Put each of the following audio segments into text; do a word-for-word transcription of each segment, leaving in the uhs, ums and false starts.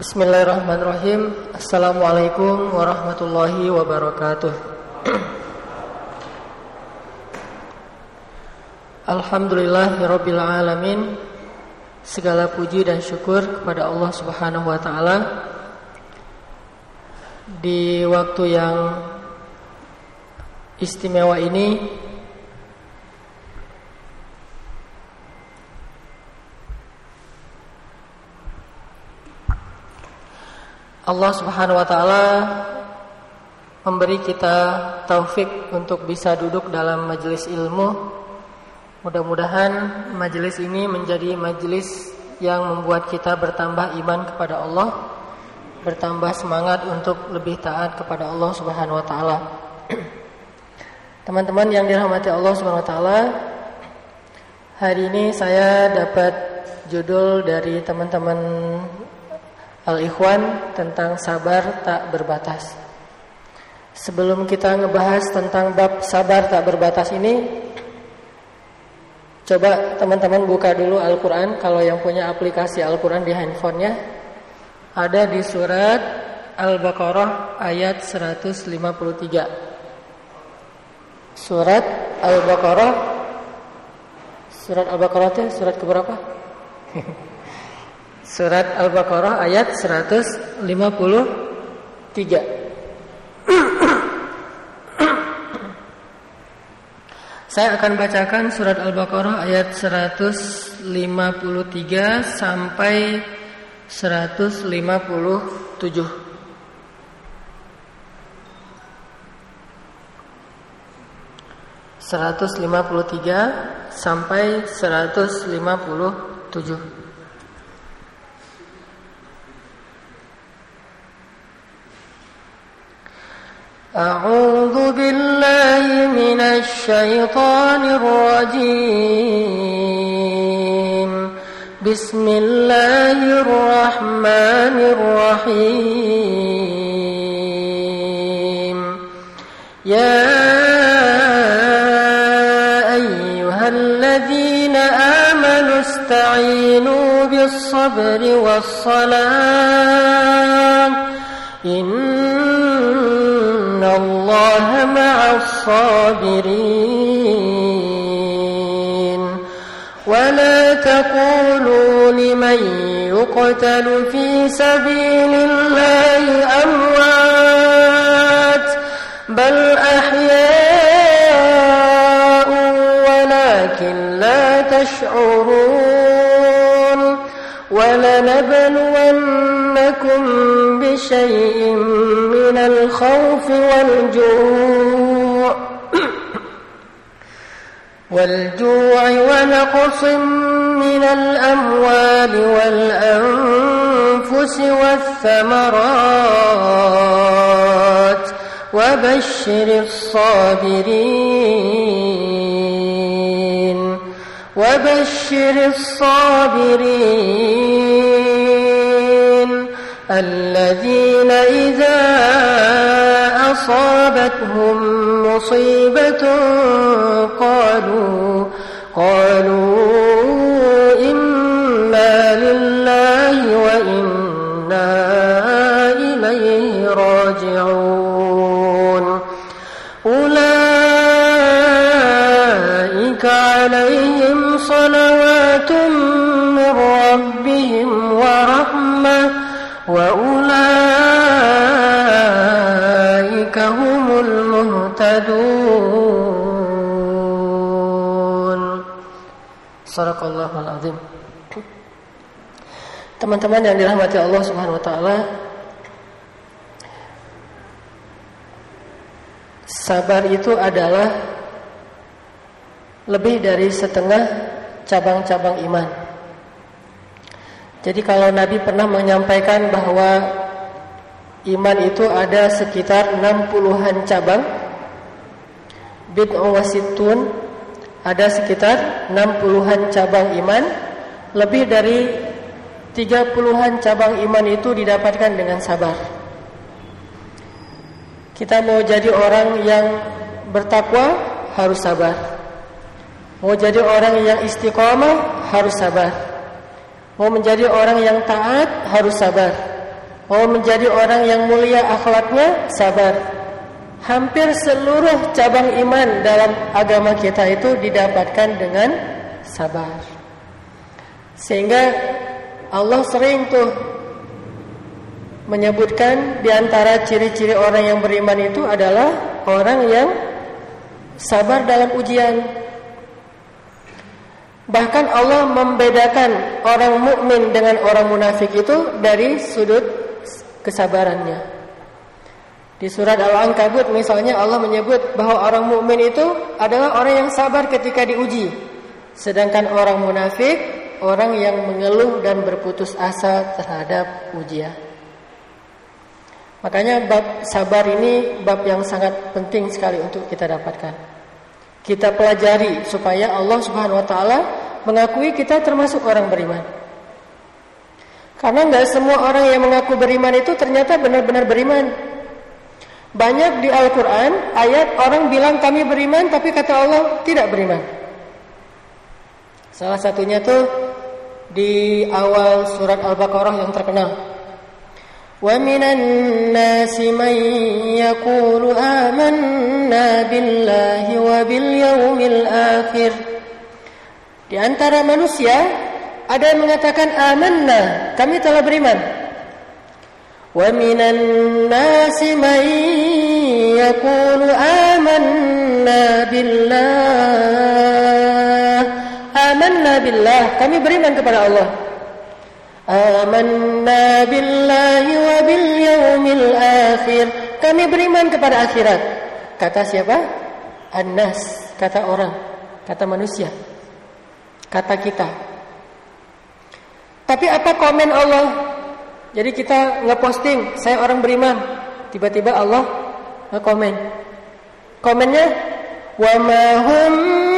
Bismillahirrahmanirrahim. Assalamualaikum warahmatullahi wabarakatuh. Alhamdulillahirabbil alamin. Segala puji dan syukur kepada Allah Subhanahu wa taala. Di waktu yang istimewa ini Allah Subhanahu wa taala memberi kita taufik untuk bisa duduk dalam majelis ilmu. Mudah-mudahan majelis ini menjadi majelis yang membuat kita bertambah iman kepada Allah, bertambah semangat untuk lebih taat kepada Allah Subhanahu wa taala. Teman-teman yang dirahmati Allah Subhanahu wa taala, hari ini saya dapat judul dari teman-teman Al-Ikhwan tentang sabar tak berbatas. Sebelum kita ngebahas tentang bab sabar tak berbatas ini, coba teman-teman buka dulu Al-Quran. Kalau yang punya aplikasi Al-Quran di handphonenya, ada di surat Al-Baqarah ayat seratus lima puluh tiga. Surat Al-Baqarah, Surat Al-Baqarah itu surat keberapa? Surat Al-Baqarah ayat seratus lima puluh tiga. Saya akan bacakan surat Al-Baqarah ayat seratus lima puluh tiga sampai seratus lima puluh tujuh. seratus lima puluh tiga sampai seratus lima puluh tujuh. A'udzu billahi minasy syaithanir rajim. Bismillahirrahmanirrahim. Ya ayyuhalladzina amanu ista'inu bis-sabri was-salah. Innallaha ma'as sabirin. Wa la taqulu liman yuqtalu fi sabilillahi amwat bal ahya'un walakin la tash'urun. Wa lanabluwannakum بشيء من الخوف والجوع والجوع ونقص من الأموال والأنفس والثمرات وبشر الصابرين وبشر الصابرين الذين إذا أصابتهم مصيبة قالوا قالوا إنا لله وإنا إليه راجعون. أولئك عليهم صلوات من ربهم ورحمة وَأُولَٰئِكَ هُمُ الْمُهْتَدُونَ. Shadaqallahul azim. Teman-teman yang dirahmati Allah Subhanahu wa taala, sabar itu adalah lebih dari setengah cabang-cabang iman. Jadi kalau Nabi pernah menyampaikan bahwa iman itu ada sekitar enam puluhan cabang, bid'u wasittun, ada sekitar enam puluhan cabang iman, lebih dari tiga puluhan cabang iman itu didapatkan dengan sabar. Kita mau jadi orang yang bertakwa harus sabar. Mau jadi orang yang istiqomah harus sabar. Mau menjadi orang yang taat harus sabar. mau menjadi orang yang mulia akhlaknya, sabar. Hampir seluruh cabang iman dalam agama kita itu didapatkan dengan sabar. Sehingga Allah sering tuh menyebutkan di antara ciri-ciri orang yang beriman itu adalah orang yang sabar dalam ujian. Bahkan Allah membedakan orang mukmin dengan orang munafik itu dari sudut kesabarannya. Di surat Al-Ankabut misalnya Allah menyebut bahwa orang mukmin itu adalah orang yang sabar ketika diuji. Sedangkan orang munafik, orang yang mengeluh dan berputus asa terhadap ujian. Makanya bab sabar ini bab yang sangat penting sekali untuk kita dapatkan. Kita pelajari supaya Allah Subhanahu wa taala mengakui kita termasuk orang beriman. Karena enggak semua orang yang mengaku beriman itu ternyata benar-benar beriman. Banyak di Al-Quran ayat orang bilang kami beriman, tapi kata Allah tidak beriman. Salah satunya tuh di awal surat Al-Baqarah yang terkenal. Wa minan nasi man yaqulu amanna billahi wa bil yaumil akhir. Di antara manusia ada yang mengatakan amanna, kami telah beriman. Wa minan nasi man yaqulu amanna billah. Amanna billah, kami beriman kepada Allah. Amanna billahi wa bil yaumil akhir, kami beriman kepada akhirat. Kata siapa? An-nas, kata orang, kata manusia, kata kita. Tapi apa komen Allah? Jadi kita nge-posting, saya orang beriman. Tiba-tiba Allah nge-komen. Komennya, wa ma hum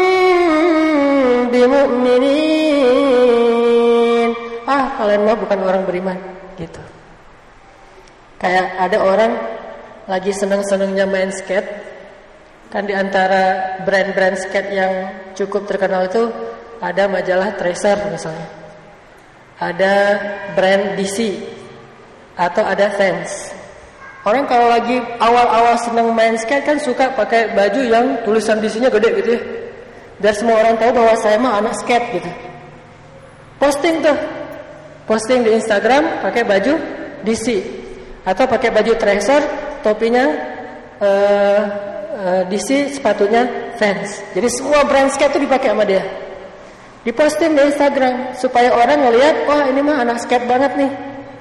bimu'minin. Ah, kalian mah bukan orang beriman. Gitu. Kayak ada orang lagi seneng-senengnya main skate. Kan di antara brand-brand skate yang cukup terkenal itu ada majalah Tracer misalnya. Ada brand D C. Atau ada Vans. Orang kalau lagi awal-awal senang main skate kan suka pakai baju yang tulisan D C-nya gede gitu ya. Biar semua orang tahu bahwa saya mah anak skate gitu. Posting tuh. Posting di Instagram pakai baju D C. Atau pakai baju Tracer, topinya uh, uh, D C, sepatunya Vans. Jadi semua brand skate itu dipakai sama dia. Diposting di Instagram supaya orang ngelihat, wah ini mah anak skate banget nih.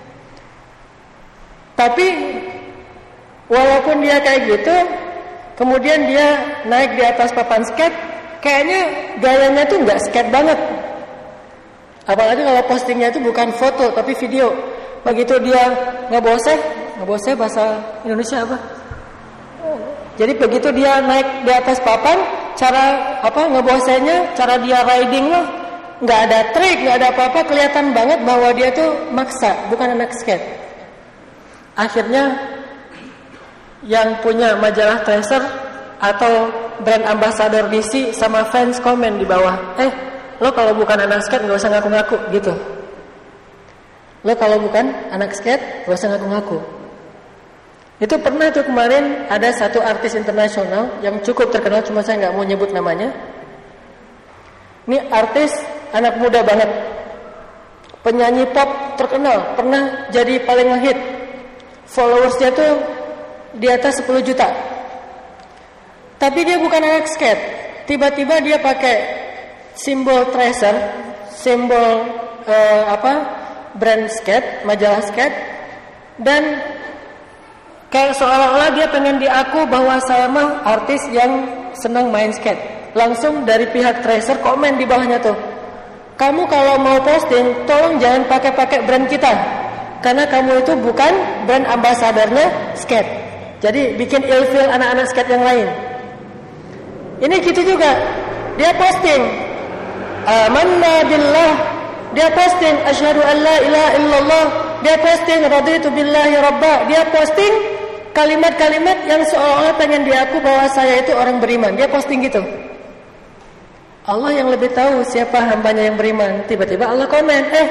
Tapi walaupun dia kayak gitu, kemudian dia naik di atas papan skate, kayaknya gayanya tuh nggak skate banget. Apalagi kalau postingnya itu bukan foto tapi video. Begitu dia ngeboseh, ngeboseh bahasa Indonesia apa? Jadi begitu dia naik di atas papan, cara apa ngebosehnya, cara dia riding loh, nggak ada trik, nggak ada apa-apa, kelihatan banget bahwa dia tuh maksa, bukan anak skate. Akhirnya yang punya majalah Tracer atau brand ambassador D C sama fans komen di bawah, eh lo kalau bukan anak skate gak usah ngaku-ngaku gitu. Lo kalau bukan anak skate gak usah ngaku-ngaku. Itu pernah tuh kemarin ada satu artis internasional yang cukup terkenal, cuma saya gak mau nyebut namanya. Ini artis anak muda banget, penyanyi pop terkenal, pernah jadi paling ngehit. Followersnya tuh di atas sepuluh juta. Tapi dia bukan anak skate. Tiba-tiba dia pakai simbol Tracer, simbol eh, apa? brand skate, majalah skate, dan kayak seolah-olah dia pengen diaku bahwa saya mah artis yang senang main skate. Langsung dari pihak Tracer komen di bawahnya tuh, kamu kalau mau posting tolong jangan pakai-pakai brand kita. Karena kamu itu bukan brand ambasadornya skate. Jadi bikin ilfil anak-anak skate yang lain. Ini gitu juga. Dia posting amanna billah. Dia posting asyhadu an la ilaha illallah. Dia posting raditu billahi rabba. Dia posting kalimat-kalimat yang seolah-olah pengen diaku bahwa saya itu orang beriman. Dia posting gitu. Allah yang lebih tahu siapa hambanya yang beriman. Tiba-tiba Allah komen, eh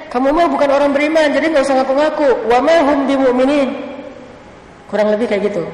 kamu mah bukan orang beriman, jadi nggak usah ngaku-ngaku. Wa ma hum bimu'minin. Kurang lebih kayak gitu.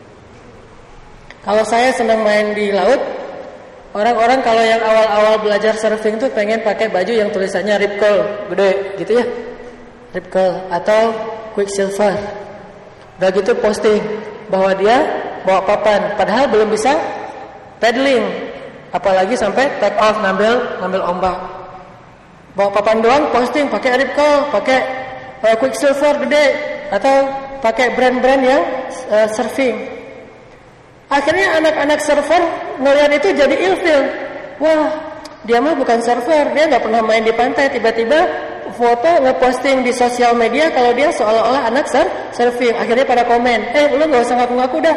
Kalau saya senang main di laut, orang-orang kalau yang awal-awal belajar surfing tuh pengen pakai baju yang tulisannya Rip Curl gede gitu ya, Rip Curl atau Quicksilver. Udah gitu posting bahwa dia bawa papan, padahal belum bisa paddling, apalagi sampai take off ngambil ngambil ombak. Bawa papan doang posting pakai Rip Curl, pakai uh, Quicksilver gede atau pakai brand-brand yang uh, surfing. Akhirnya anak-anak surfer ngeliat itu jadi ilfil. Wah, dia mah bukan surfer, dia nggak pernah main di pantai. Tiba-tiba foto ngeposting di sosial media kalau dia seolah-olah anak sur surfing. Akhirnya pada komen, eh lu nggak usah ngaku-ngaku dah.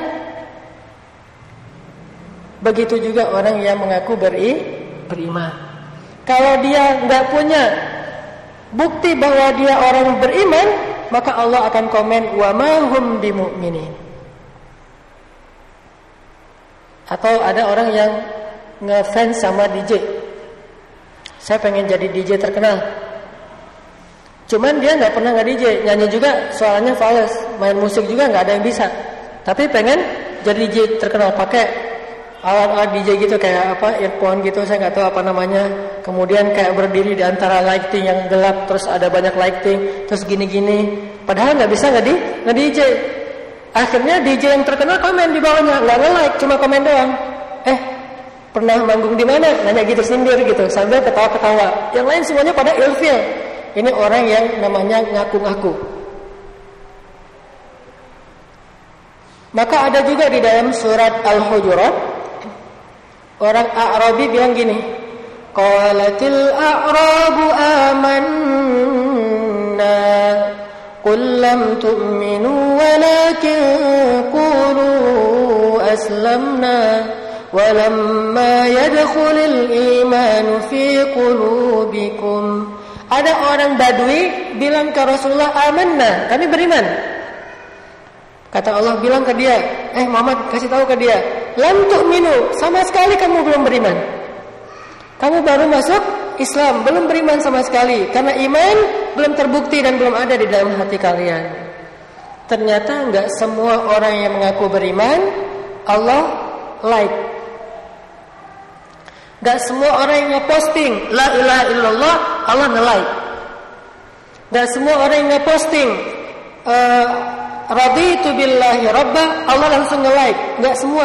Begitu juga orang yang mengaku beri beriman. Kalau dia nggak punya bukti bahwa dia orang beriman, maka Allah akan komen wa ma hum bimu'minin. Atau ada orang yang ngefans sama D J. Saya pengen jadi D J terkenal. Cuman dia nggak pernah nge-D J, nyanyi juga suaranya fals, main musik juga nggak ada yang bisa. Tapi pengen jadi D J terkenal, pakai alat-alat D J gitu kayak apa, earphone gitu, saya nggak tahu apa namanya. Kemudian kayak berdiri di antara lighting yang gelap, terus ada banyak lighting, terus gini-gini. Padahal nggak bisa nge-D J. Akhirnya D J yang terkenal komen di bawahnya, nggak nge-like, cuma komen doang. Eh, pernah manggung di mana? Nanya gitu sindir gitu, sambil ketawa-ketawa. Yang lain semuanya pada ilfil. Ini orang yang namanya ngaku-ngaku. Maka ada juga di dalam surat Al-Hujurat, orang A'rabi bilang gini, qalatil a'rabu amanna qul lam tu'minu walakin qulu aslamna walamma yadkhulul imanu fi qulubikum. Ada orang Badui bilang ke Rasulullah, amanna, kami beriman. Kata Allah bilang ke dia, eh Muhammad kasih tahu ke dia, lam tu'minu, sama sekali kamu belum beriman. Kamu baru masuk Islam, belum beriman sama sekali. Karena iman belum terbukti dan belum ada di dalam hati kalian. Ternyata enggak semua orang yang mengaku beriman Allah like. Enggak semua orang yang ngeposting la ilaha illallah Allah nge-like. Enggak semua orang yang ngeposting uh, raditu billahi rabba Allah langsung nge-like. Enggak semua.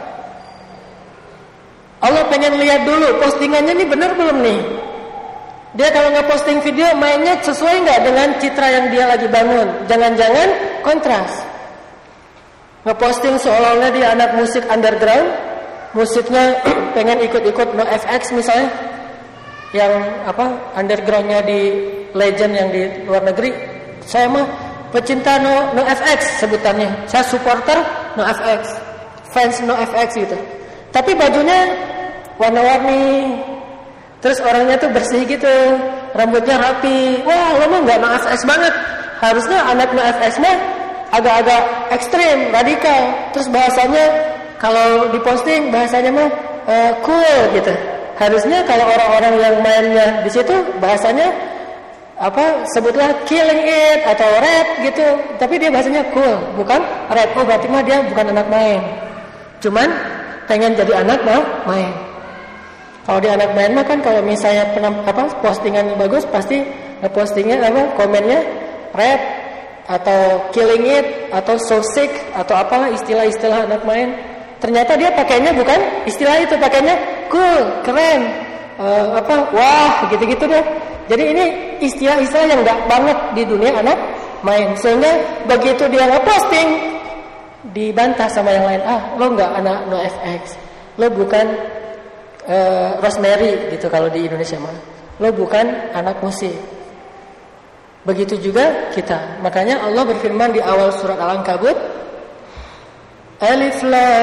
Allah pengen lihat dulu postingannya ini benar belum nih. Dia kalau nge-posting video mainnya sesuai nggak dengan citra yang dia lagi bangun. Jangan-jangan kontras. Nge-posting seolah-olah dia anak musik underground, musiknya pengen ikut-ikut NoFX misalnya, yang apa undergroundnya di legend yang di luar negeri. Saya mah pecinta No NoFX sebutannya. Saya supporter NoFX, fans NoFX gitu. Tapi bajunya warna-warni, terus orangnya tuh bersih gitu, rambutnya rapi. Wah, lo mah nggak NoFX banget. Harusnya anak NoFX mah agak-agak ekstrim, radikal. Terus bahasanya kalau diposting bahasanya mah uh, cool gitu. Harusnya kalau orang-orang yang mainnya di situ bahasanya apa? Sebutlah killing it atau rap gitu. Tapi dia bahasanya cool, bukan rap. Oh, berarti mah dia bukan anak main. Cuman pengen jadi anak mau main. Kalau dia anak main mah kan kalau misalnya penam, apa postingan bagus pasti postingnya apa komennya rap atau killing it atau so sick atau apalah istilah-istilah anak main. Ternyata dia pakainya bukan istilah itu, pakainya cool, keren, uh, apa wah gitu-gitu deh. Jadi ini istilah-istilah yang enggak banget di dunia anak main. Sehingga begitu dia nge-posting dibantah sama yang lain, ah lo nggak anak NoFX, lo bukan uh, Rosemary gitu kalau di Indonesia mah, lo bukan anak musik. Begitu juga kita. Makanya Allah berfirman di awal surat Al-Ankabut, Alif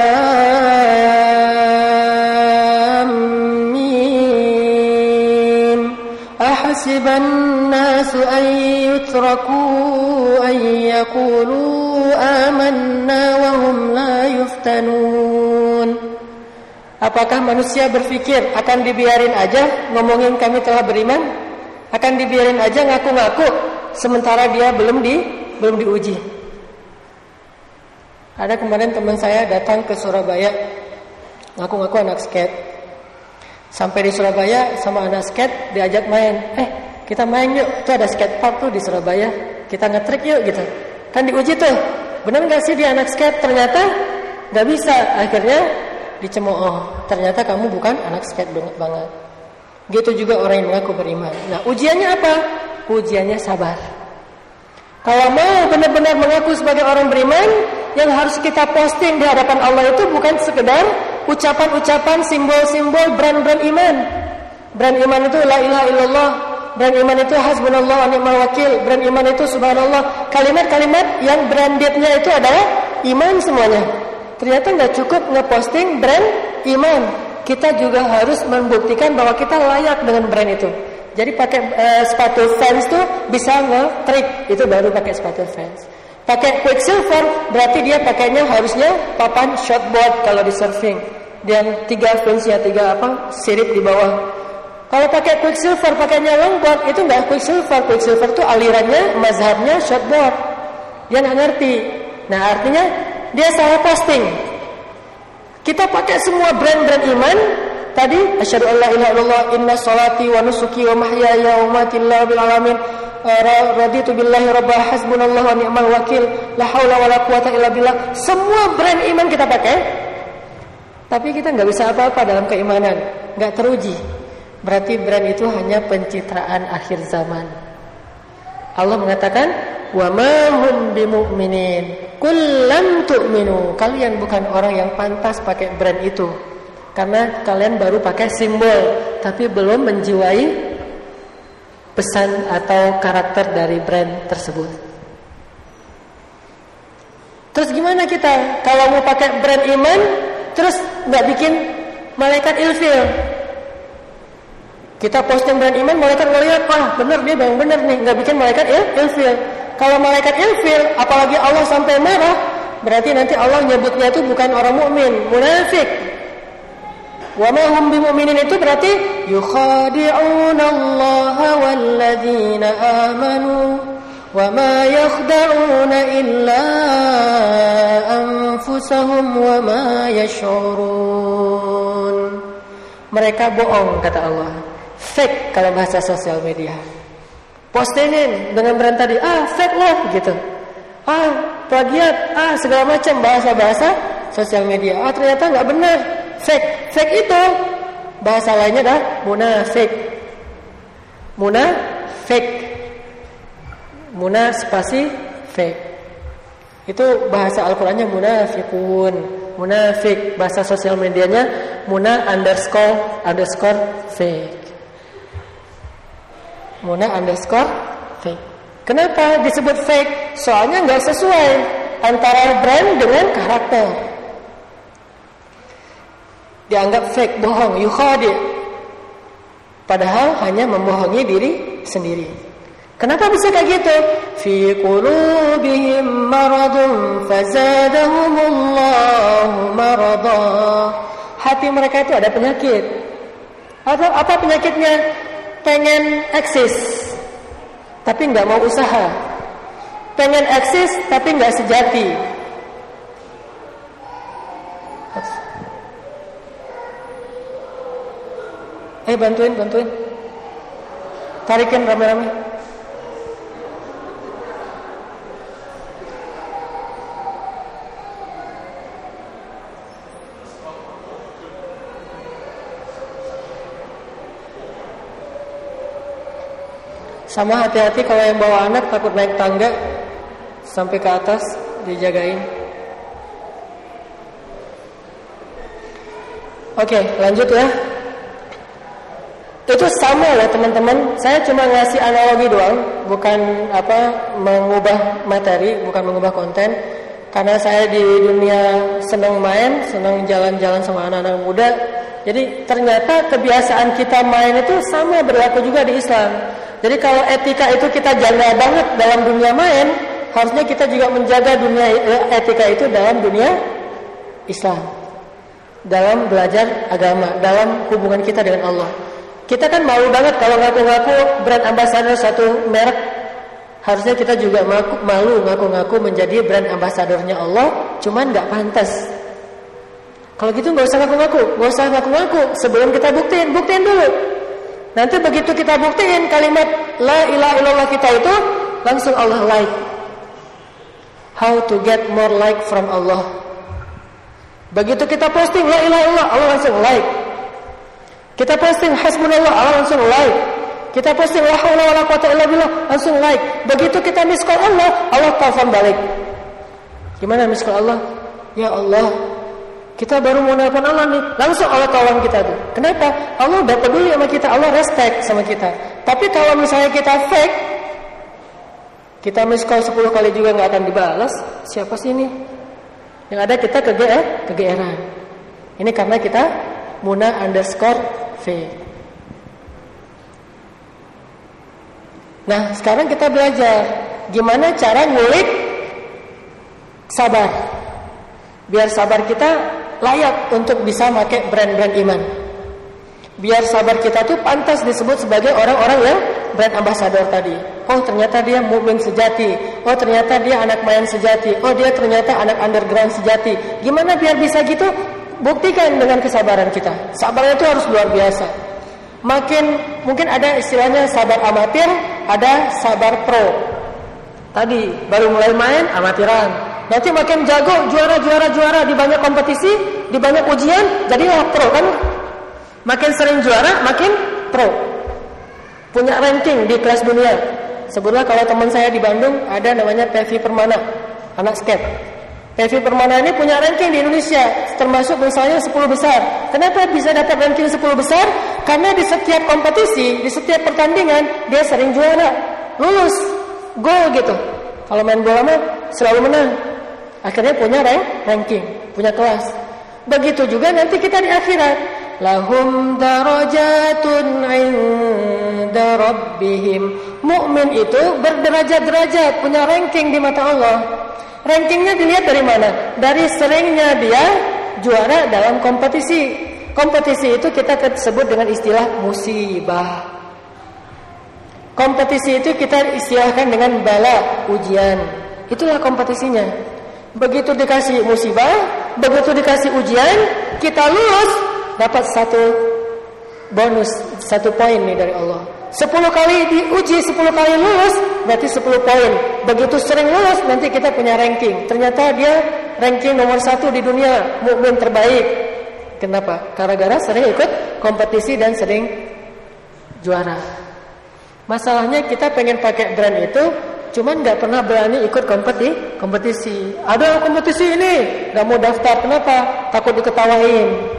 Lam Mim Ahasiban nasu an yutraku an yakulu amanna wa hum la yuftanun. Apakah manusia berpikir akan dibiarin aja ngomongin kami telah beriman? Akan dibiarin aja ngaku-ngaku sementara dia belum di belum diuji. Ada kemarin teman saya datang ke Surabaya, ngaku-ngaku anak skate. Sampai di Surabaya sama anak skate diajak main. Eh, kita main yuk. Itu ada skate park tuh di Surabaya. Kita nge-trick yuk gitu. Kan diuji tuh. Benar enggak sih dia anak skate? Ternyata enggak bisa. Akhirnya dicemooh. Ternyata kamu bukan anak skate banget. Gitu juga orang yang mengaku beriman. Nah, ujiannya apa? Ujiannya sabar. Kalau mau benar-benar mengaku sebagai orang beriman, yang harus kita posting di hadapan Allah itu bukan sekedar ucapan-ucapan, simbol-simbol brand-brand iman. Brand iman itu la ilaha illallah, brand iman itu hasbunallah wa ni'mal wakil, brand iman itu subhanallah. Kalimat-kalimat yang brandednya itu adalah iman semuanya. Ternyata nggak cukup ngeposting brand iman. Kita juga harus membuktikan bahwa kita layak dengan brand itu. Jadi pakai uh, sepatu Vans tuh bisa nge-trick, itu baru pakai sepatu Vans. Pakai Quicksilver berarti dia pakainya harusnya papan shortboard kalau di surfing. Yang tiga fins ya, tiga apa sirip di bawah. Kalau pakai Quicksilver pakainya longboard itu enggak Quicksilver. Quicksilver itu alirannya mazhabnya shortboard. Dia enggak ngerti. Nah, artinya dia salah posting. Kita pakai semua brand-brand iman. Tadi asyhadu an la ilaha illallah, inna sholati wa nusuki wa mahyaya wa mamati lillahi rabbil alamin. Raditu billahi rabbah, hasbunallahu wa ni'mal wakil, la haula wala quwata illa billah. Semua brand iman kita pakai, tapi kita nggak bisa apa-apa dalam keimanan, nggak teruji. Berarti brand itu hanya pencitraan akhir zaman. Allah mengatakan, wa ma hum bimu'minin, qul lam tu'minu. Kalian bukan orang yang pantas pakai brand itu, karena kalian baru pakai simbol, tapi belum menjiwai pesan atau karakter dari brand tersebut. Terus gimana kita kalau mau pakai brand iman terus nggak bikin malaikat ilfil? Kita posting brand iman, malaikat ngeliat, wah bener dia yang bener nih, nggak bikin malaikat il ilfil. Kalau malaikat ilfil, apalagi Allah sampai marah, berarti nanti Allah nyebutnya itu bukan orang mukmin, munafik. Wa ma hum bimu'minin itu berarti yukhadi'una Allah walladzina amanu wa ma yakhda'una illa anfusahum wa ma yash'urun. Mereka bohong kata Allah. Fake kalau bahasa sosial media. Postingin dengan brand tadi, ah fake lah gitu. Ah plagiat, ah segala macam bahasa-bahasa sosial media. Ah ternyata enggak benar. Fake, fake itu bahasa lainnya adalah munafik. Munafik. Muna spasi fake. Itu bahasa Al-Qur'annya munafikun. Munafik. Bahasa sosial medianya muna underscore underscore fake. Muna underscore fake. Kenapa disebut fake? Soalnya nggak sesuai antara brand dengan karakter. Dianggap fake, bohong, yukhadi. Padahal hanya membohongi diri sendiri. Kenapa bisa kayak gitu? Fi qulubihim maradun fazadahumullahu marada. Hati mereka itu ada penyakit. Apa, apa penyakitnya? Pengen eksis, tapi nggak mau usaha. Pengen eksis, tapi nggak sejati. Eh bantuin, bantuin. Tarikin rame-rame. Sama hati-hati kalau yang bawa anak takut naik tangga sampai ke atas, dijagain. Oke, lanjut ya. Itu sama lah teman-teman. Saya cuma ngasih analogi doang, bukan apa mengubah materi, bukan mengubah konten. Karena saya di dunia senang main, senang jalan-jalan sama anak-anak muda. Jadi ternyata kebiasaan kita main itu sama berlaku juga di Islam. Jadi kalau etika itu kita jaga banget dalam dunia main, harusnya kita juga menjaga dunia etika itu dalam dunia Islam. Dalam belajar agama, dalam hubungan kita dengan Allah. Kita kan malu banget kalau ngaku-ngaku brand ambassador satu merek. Harusnya kita juga malu ngaku-ngaku menjadi brand ambassadornya Allah, cuman nggak pantas. Kalau gitu nggak usah ngaku-ngaku, nggak usah ngaku-ngaku. Sebelum kita buktiin, buktiin dulu. Nanti begitu kita buktiin kalimat La ilaha illallah kita itu, langsung Allah like. How to get more like from Allah. Begitu kita posting La ilaha illallah, Allah langsung like. Kita posting hasbunallah, Allah langsung like. Kita posting la haula wala quwata illa billah, langsung like. Begitu kita miss call Allah, Allah telepon balik. Gimana miss call Allah? Ya Allah, kita baru mau nelpon Allah nih, langsung Allah tolong kita tuh. Kenapa? Allah udah peduli sama kita, Allah respect sama kita. Tapi kalau misalnya kita fake, kita miss call sepuluh kali juga nggak akan dibalas. Siapa sih ini? Yang ada kita kege eh, kegeeran. Ini karena kita Muna underscore V. Nah, sekarang kita belajar gimana cara ngulik sabar. Biar sabar kita layak untuk bisa pakai brand-brand iman. Biar sabar kita tuh pantas disebut sebagai orang-orang yang brand ambassador tadi. Oh, ternyata dia mukmin sejati. Oh, ternyata dia anak main sejati. Oh, dia ternyata anak underground sejati. Gimana biar bisa gitu? Buktikan dengan kesabaran kita. Sabar itu harus luar biasa. Makin mungkin ada istilahnya sabar amatir, ada sabar pro. Tadi baru mulai main amatiran. Nanti makin jago, juara juara juara di banyak kompetisi, di banyak ujian, jadilah pro kan? Makin sering juara, makin pro. Punya ranking di kelas dunia. Sebutlah kalau teman saya di Bandung ada namanya Pevi Permana, anak skate. Pevi Permana ini punya ranking di Indonesia, termasuk misalnya sepuluh besar. Kenapa bisa dapat ranking sepuluh besar? Karena di setiap kompetisi, di setiap pertandingan dia sering juara, lulus, gol gitu. Kalau main bola mah selalu menang. Akhirnya punya ranking, punya kelas. Begitu juga nanti kita di akhirat. Lahum darajatun 'inda rabbihim. Mukmin itu berderajat-derajat, punya ranking di mata Allah. Rankingnya dilihat dari mana? Dari seringnya dia juara dalam kompetisi. Kompetisi itu kita sebut dengan istilah musibah. Kompetisi itu kita istilahkan dengan bala, ujian. Itulah kompetisinya. Begitu dikasih musibah, begitu dikasih ujian, kita lulus, dapat satu bonus, satu poin nih dari Allah. Sepuluh kali diuji, sepuluh kali lulus, berarti sepuluh poin. Begitu sering lulus, nanti kita punya ranking. Ternyata dia ranking nomor satu di dunia, mukmin terbaik. Kenapa? Gara-gara sering ikut kompetisi dan sering juara. Masalahnya kita pengen pakai brand itu, cuman nggak pernah berani ikut kompetisi. Kompetisi. Ada kompetisi ini, nggak mau daftar. Kenapa? Takut diketawain.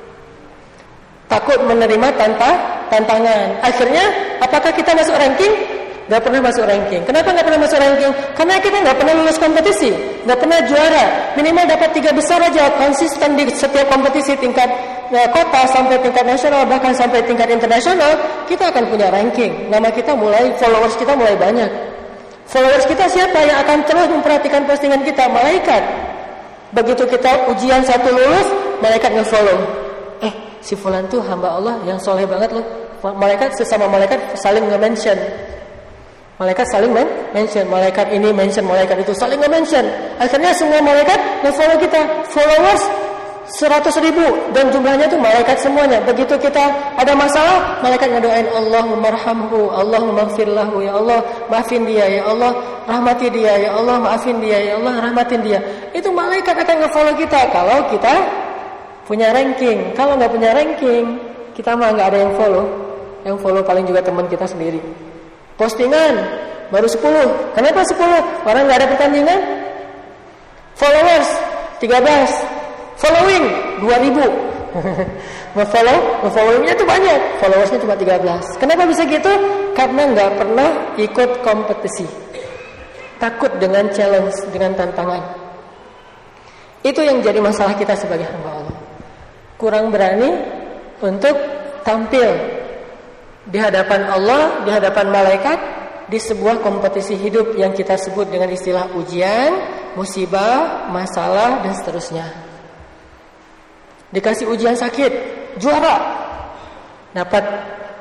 Takut menerima tanpa tantangan. Akhirnya, apakah kita masuk ranking? Gak pernah masuk ranking. Kenapa gak pernah masuk ranking? Karena kita gak pernah lulus kompetisi, gak pernah juara. Minimal dapat tiga besar aja, konsisten di setiap kompetisi tingkat ya, kota sampai tingkat nasional, bahkan sampai tingkat internasional. Kita akan punya ranking. Nama kita mulai, followers kita mulai banyak. Followers kita siapa yang akan terus memperhatikan postingan kita? Malaikat. Begitu kita ujian satu lulus, malaikat nge-follow. Eh, si fulan tuh hamba Allah yang soleh banget loh. Malaikat sesama malaikat saling nge-mention. Malaikat saling mention. Malaikat ini mention malaikat itu, saling nge-mention. Akhirnya semua malaikat nge-follow kita. Followers seratus ribu dan jumlahnya tuh malaikat semuanya. Begitu kita ada masalah, malaikat ngedoain Allahumma arhamhu, Allahumma maghfirlahu, ya Allah maafin dia, ya Allah rahmati dia, ya Allah maafin dia, ya Allah rahmatin dia. Itu malaikat akan nge-follow kita kalau kita punya ranking. Kalau nggak punya ranking, kita mah nggak ada yang follow. Yang follow paling juga teman kita sendiri. Postingan baru sepuluh. Kenapa sepuluh? Orang nggak ada pertandingan. Followers tiga belas. Following dua ribu. Nge-follow, nge-followingnya tuh banyak. Followersnya cuma tiga belas. Kenapa bisa gitu? Karena nggak pernah ikut kompetisi. Takut dengan challenge, dengan tantangan. Itu yang jadi masalah kita sebagai hamba Allah. Kurang berani untuk tampil di hadapan Allah, di hadapan malaikat, di sebuah kompetisi hidup yang kita sebut dengan istilah ujian, musibah, masalah, dan seterusnya. Dikasih ujian sakit, juara, dapat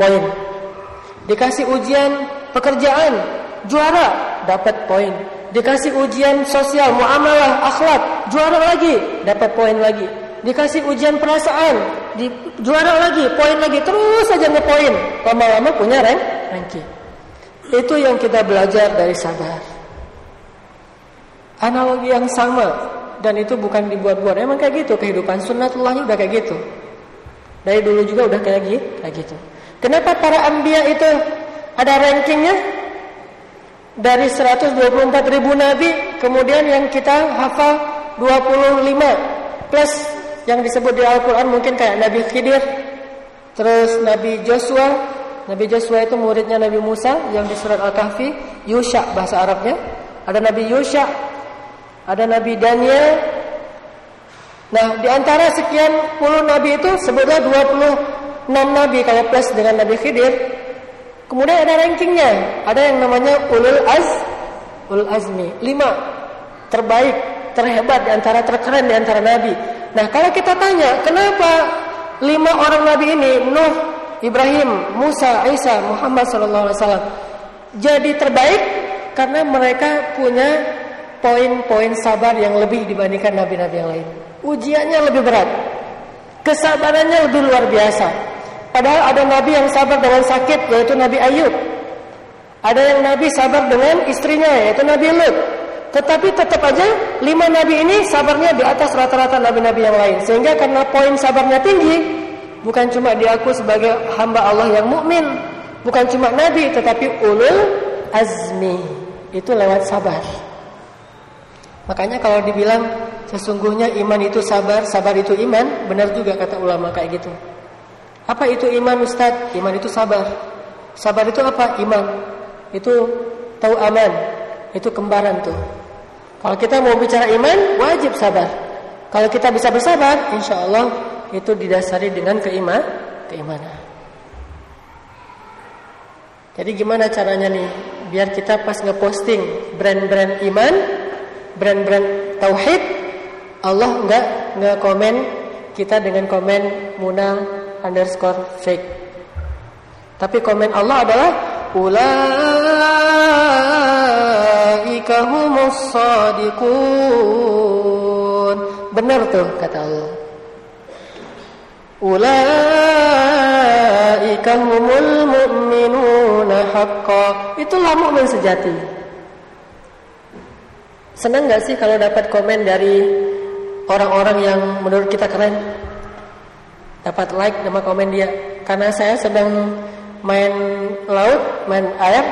poin. Dikasih ujian pekerjaan, juara, dapat poin. Dikasih ujian sosial, muamalah, akhlak, juara lagi, dapat poin lagi. Dikasih ujian perasaan, di, juara lagi, poin lagi, terus saja ngepoin. Lama-lama punya rank, ranking. Itu yang kita belajar dari sabar. Analogi yang sama, dan itu bukan dibuat-buat. Emang kayak gitu, kehidupan sunnatullahnya udah kayak gitu. Dari dulu juga udah kayak gitu, kayak gitu. Kenapa para anbiya itu ada rankingnya? Dari seratus dua puluh empat ribu nabi, kemudian yang kita hafal dua puluh lima plus yang disebut di Al-Quran mungkin kayak Nabi Khidir, terus Nabi Joshua. Nabi Joshua itu muridnya Nabi Musa yang di surat Al-Kahfi, Yusha bahasa Arabnya. Ada Nabi Yusha, ada Nabi Daniel. Nah, di antara sekian puluh nabi itu sebutlah dua puluh enam nabi kalau plus dengan Nabi Khidir. Kemudian ada rankingnya, ada yang namanya Ulul Az, Ulul Azmi, lima terbaik, terhebat di antara terkeren di antara nabi. Nah, kalau kita tanya, kenapa lima orang nabi ini, Nuh, Ibrahim, Musa, Isa, Muhammad sallallahu alaihi wasallam jadi terbaik? Karena mereka punya poin-poin sabar yang lebih dibandingkan nabi-nabi yang lain. Ujiannya lebih berat, kesabarannya lebih luar biasa. Padahal ada nabi yang sabar dengan sakit, yaitu Nabi Ayub. Ada yang nabi sabar dengan istrinya, yaitu Nabi Lut. Tetapi tetap aja lima nabi ini sabarnya di atas rata-rata nabi-nabi yang lain. Sehingga karena poin sabarnya tinggi, bukan cuma diaku sebagai hamba Allah yang mukmin, bukan cuma nabi, tetapi ulul azmi. Itu lewat sabar. Makanya kalau dibilang sesungguhnya iman itu sabar, sabar itu iman, benar juga kata ulama kayak gitu. Apa itu iman, Ustaz? Iman itu sabar. Sabar itu apa? Iman. Itu tahu aman. Itu kembaran tuh. Kalau kita mau bicara iman, wajib sabar. Kalau kita bisa bersabar, insya Allah itu didasari dengan keiman, keimanan. Jadi gimana caranya nih? Biar kita pas ngeposting brand-brand iman, brand-brand tauhid, Allah enggak nge-komen kita dengan komen Munal underscore fake. Tapi komen Allah adalah ulaika humus shadiqun. Benar tuh kata Allah. Ulaika humul mu'minuna haqqan. Itulah mukmin sejati. Senang gak sih kalau dapat komen dari orang-orang yang menurut kita keren? Dapat like sama komen dia. Karena saya sedang main laut, main air.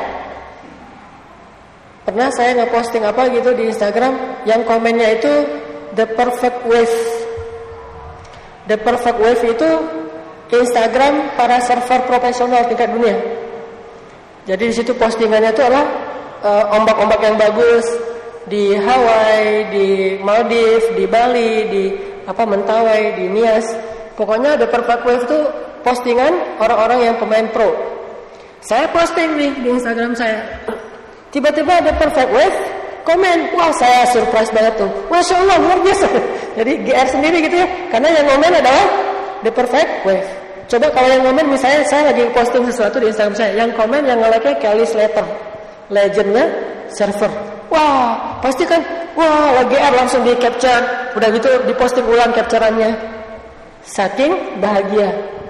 Pernah saya ngeposting apa gitu di Instagram, yang komennya itu the perfect wave. The perfect wave itu Instagram para server profesional tingkat dunia. Jadi di situ postingannya itu adalah uh, ombak-ombak yang bagus di Hawaii, di Maldives, di Bali, di apa Mentawai, di Nias. Pokoknya The Perfect Wave itu postingan orang-orang yang pemain pro. Saya posting nih di Instagram saya. Tiba-tiba The Perfect Wave komen, wah saya surprise banget tuh. Masya Allah, luar biasa. Jadi G R sendiri gitu ya. Karena yang komen adalah The Perfect Wave. Coba kalau yang komen misalnya saya lagi posting sesuatu di Instagram saya, yang komen yang nge-like-nya Kelly Slater, legendnya server. Wah, pasti kan, wah G R langsung di capture, udah gitu diposting ulang capturannya. Saking bahagia.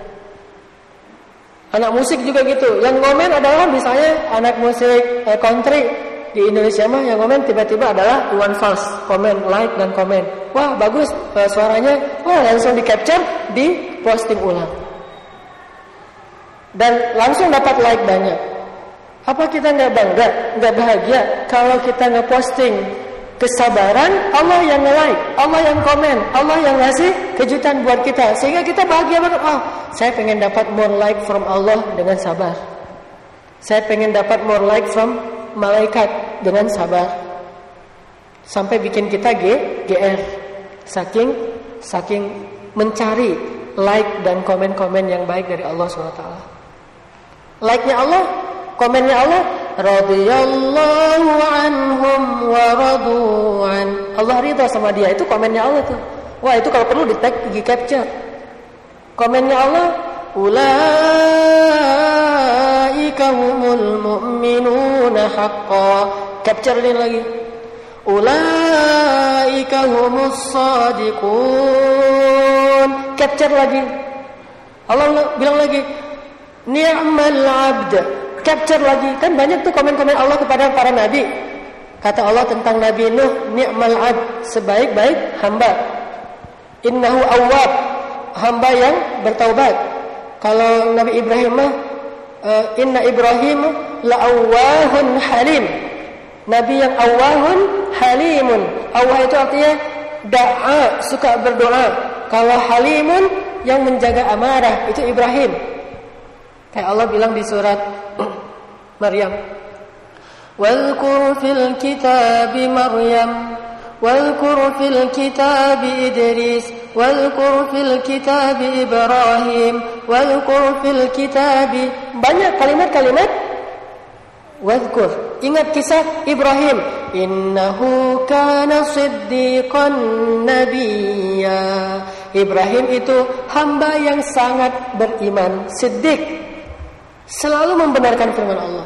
Anak musik juga gitu. Yang ngomen adalah misalnya anak musik eh, country di Indonesia mah yang komen tiba-tiba adalah Iwan Fals, komen, like dan komen. Wah bagus eh, suaranya, wah langsung di capture, di posting ulang. Dan langsung dapat like banyak. Apa kita nggak bangga, nggak bahagia kalau kita ngeposting kesabaran, Allah yang nge-like, Allah yang komen, Allah yang ngasih kejutan buat kita, sehingga kita bahagia banget. Oh, saya pengen dapat more like from Allah dengan sabar. Saya pengen dapat more like from malaikat dengan sabar. Sampai bikin kita G, GR. Saking saking mencari like dan komen-komen yang baik dari Allah subhanahu wa taala. Like-nya Allah, komennya Allah, radhiyallahu anhum wa radu'an. Allah ridha sama dia, itu komennya Allah tuh. Wah, itu kalau perlu di tag, di capture. Komennya Allah, ulai Ulaika humul mu'minuna haqqan. Capture ini lagi. Ulaika humus shadiqun. Capture lagi. Allah bilang lagi, ni'mal 'abd. Capture lagi. Kan banyak tuh komen-komen Allah kepada para nabi. Kata Allah tentang Nabi Nuh, ni'mal 'abd, sebaik-baik hamba. Innahu awwab, hamba yang bertaubat. Kalau Nabi Ibrahim mah, uh, inna Ibrahim la'awwahun halim. Nabi yang awwahun halimun. Awwah itu artinya da'a, suka berdoa. Kalau halimun, yang menjaga amarah, itu Ibrahim. Kayak Allah bilang di surat Maryam, Wadhkur fil kitabi Maryam, Wadhkur fil kitabi Idris, Wadhkur fil kitabi Ibrahim, Wadhkur fil kitabi. Banyak kalimat-kalimat Wadhkur. Ingat kisah Ibrahim. Innahu kana siddiqan nabiyya. Ibrahim itu hamba yang sangat beriman, siddiq, selalu membenarkan firman Allah.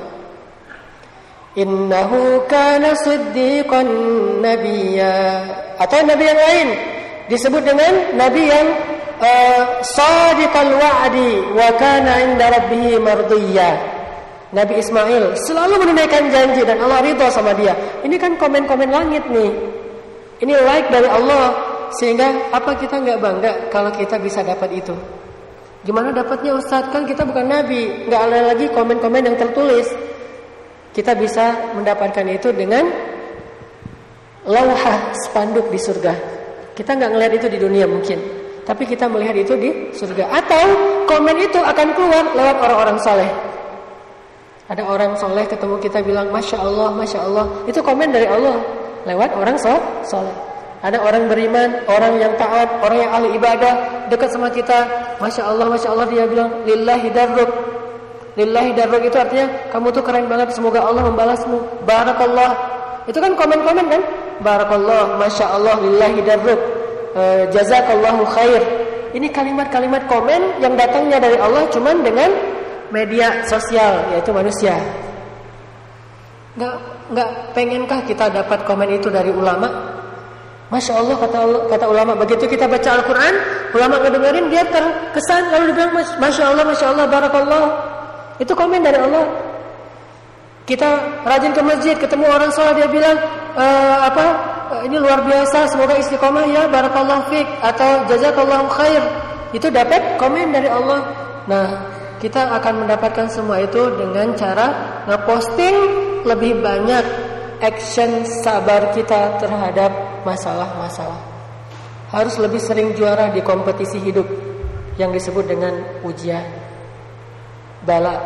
Innahu kana siddiqan nabiyya. Atau nabi yang lain disebut dengan nabi yang uh, sadiqal wa'di wa kana 'inda rabbih mardiyya. Nabi Ismail selalu menunaikan janji dan Allah ridha sama dia. Ini kan komen-komen langit nih. Ini like dari Allah. Sehingga apa kita nggak bangga kalau kita bisa dapat itu? Gimana dapatnya Ustaz? Kan kita bukan nabi. Nggak ada lagi komen-komen yang tertulis. Kita bisa mendapatkan itu dengan lauhah spanduk di surga. Kita nggak ngelihat itu di dunia mungkin, tapi kita melihat itu di surga. Atau komen itu akan keluar lewat orang-orang soleh. Ada orang soleh ketemu kita bilang Masya Allah, Masya Allah. Itu komen dari Allah lewat orang soleh. Ada orang beriman, orang yang taat, orang yang ahli ibadah dekat sama kita, Masya Allah, Masya Allah, dia bilang lillahi darruk. Lillahi darruk itu artinya kamu tuh keren banget, semoga Allah membalasmu. Barakallah. Itu kan komen-komen kan? Barakallah, Masya Allah, lillahi darruk. E, jazakallahu khair. Ini kalimat-kalimat komen yang datangnya dari Allah cuman dengan media sosial, yaitu manusia. Nggak, nggak pengenkah kita dapat komen itu dari ulama? Masya Allah, kata, kata ulama. Begitu kita baca Al-Quran, ulama ngedengerin, dia terkesan, lalu dia bilang Masya Allah, Masya Allah, Barakallah. Itu komen dari Allah. Kita rajin ke masjid, ketemu orang soleh, dia bilang e, apa? E, ini luar biasa, semoga istiqomah ya, Barakallah fiqh, atau jazakallahu khair. Itu dapat komen dari Allah. Nah, kita akan mendapatkan semua itu dengan cara ngeposting lebih banyak action sabar kita terhadap masalah-masalah. Harus lebih sering juara di kompetisi hidup yang disebut dengan ujian, bala.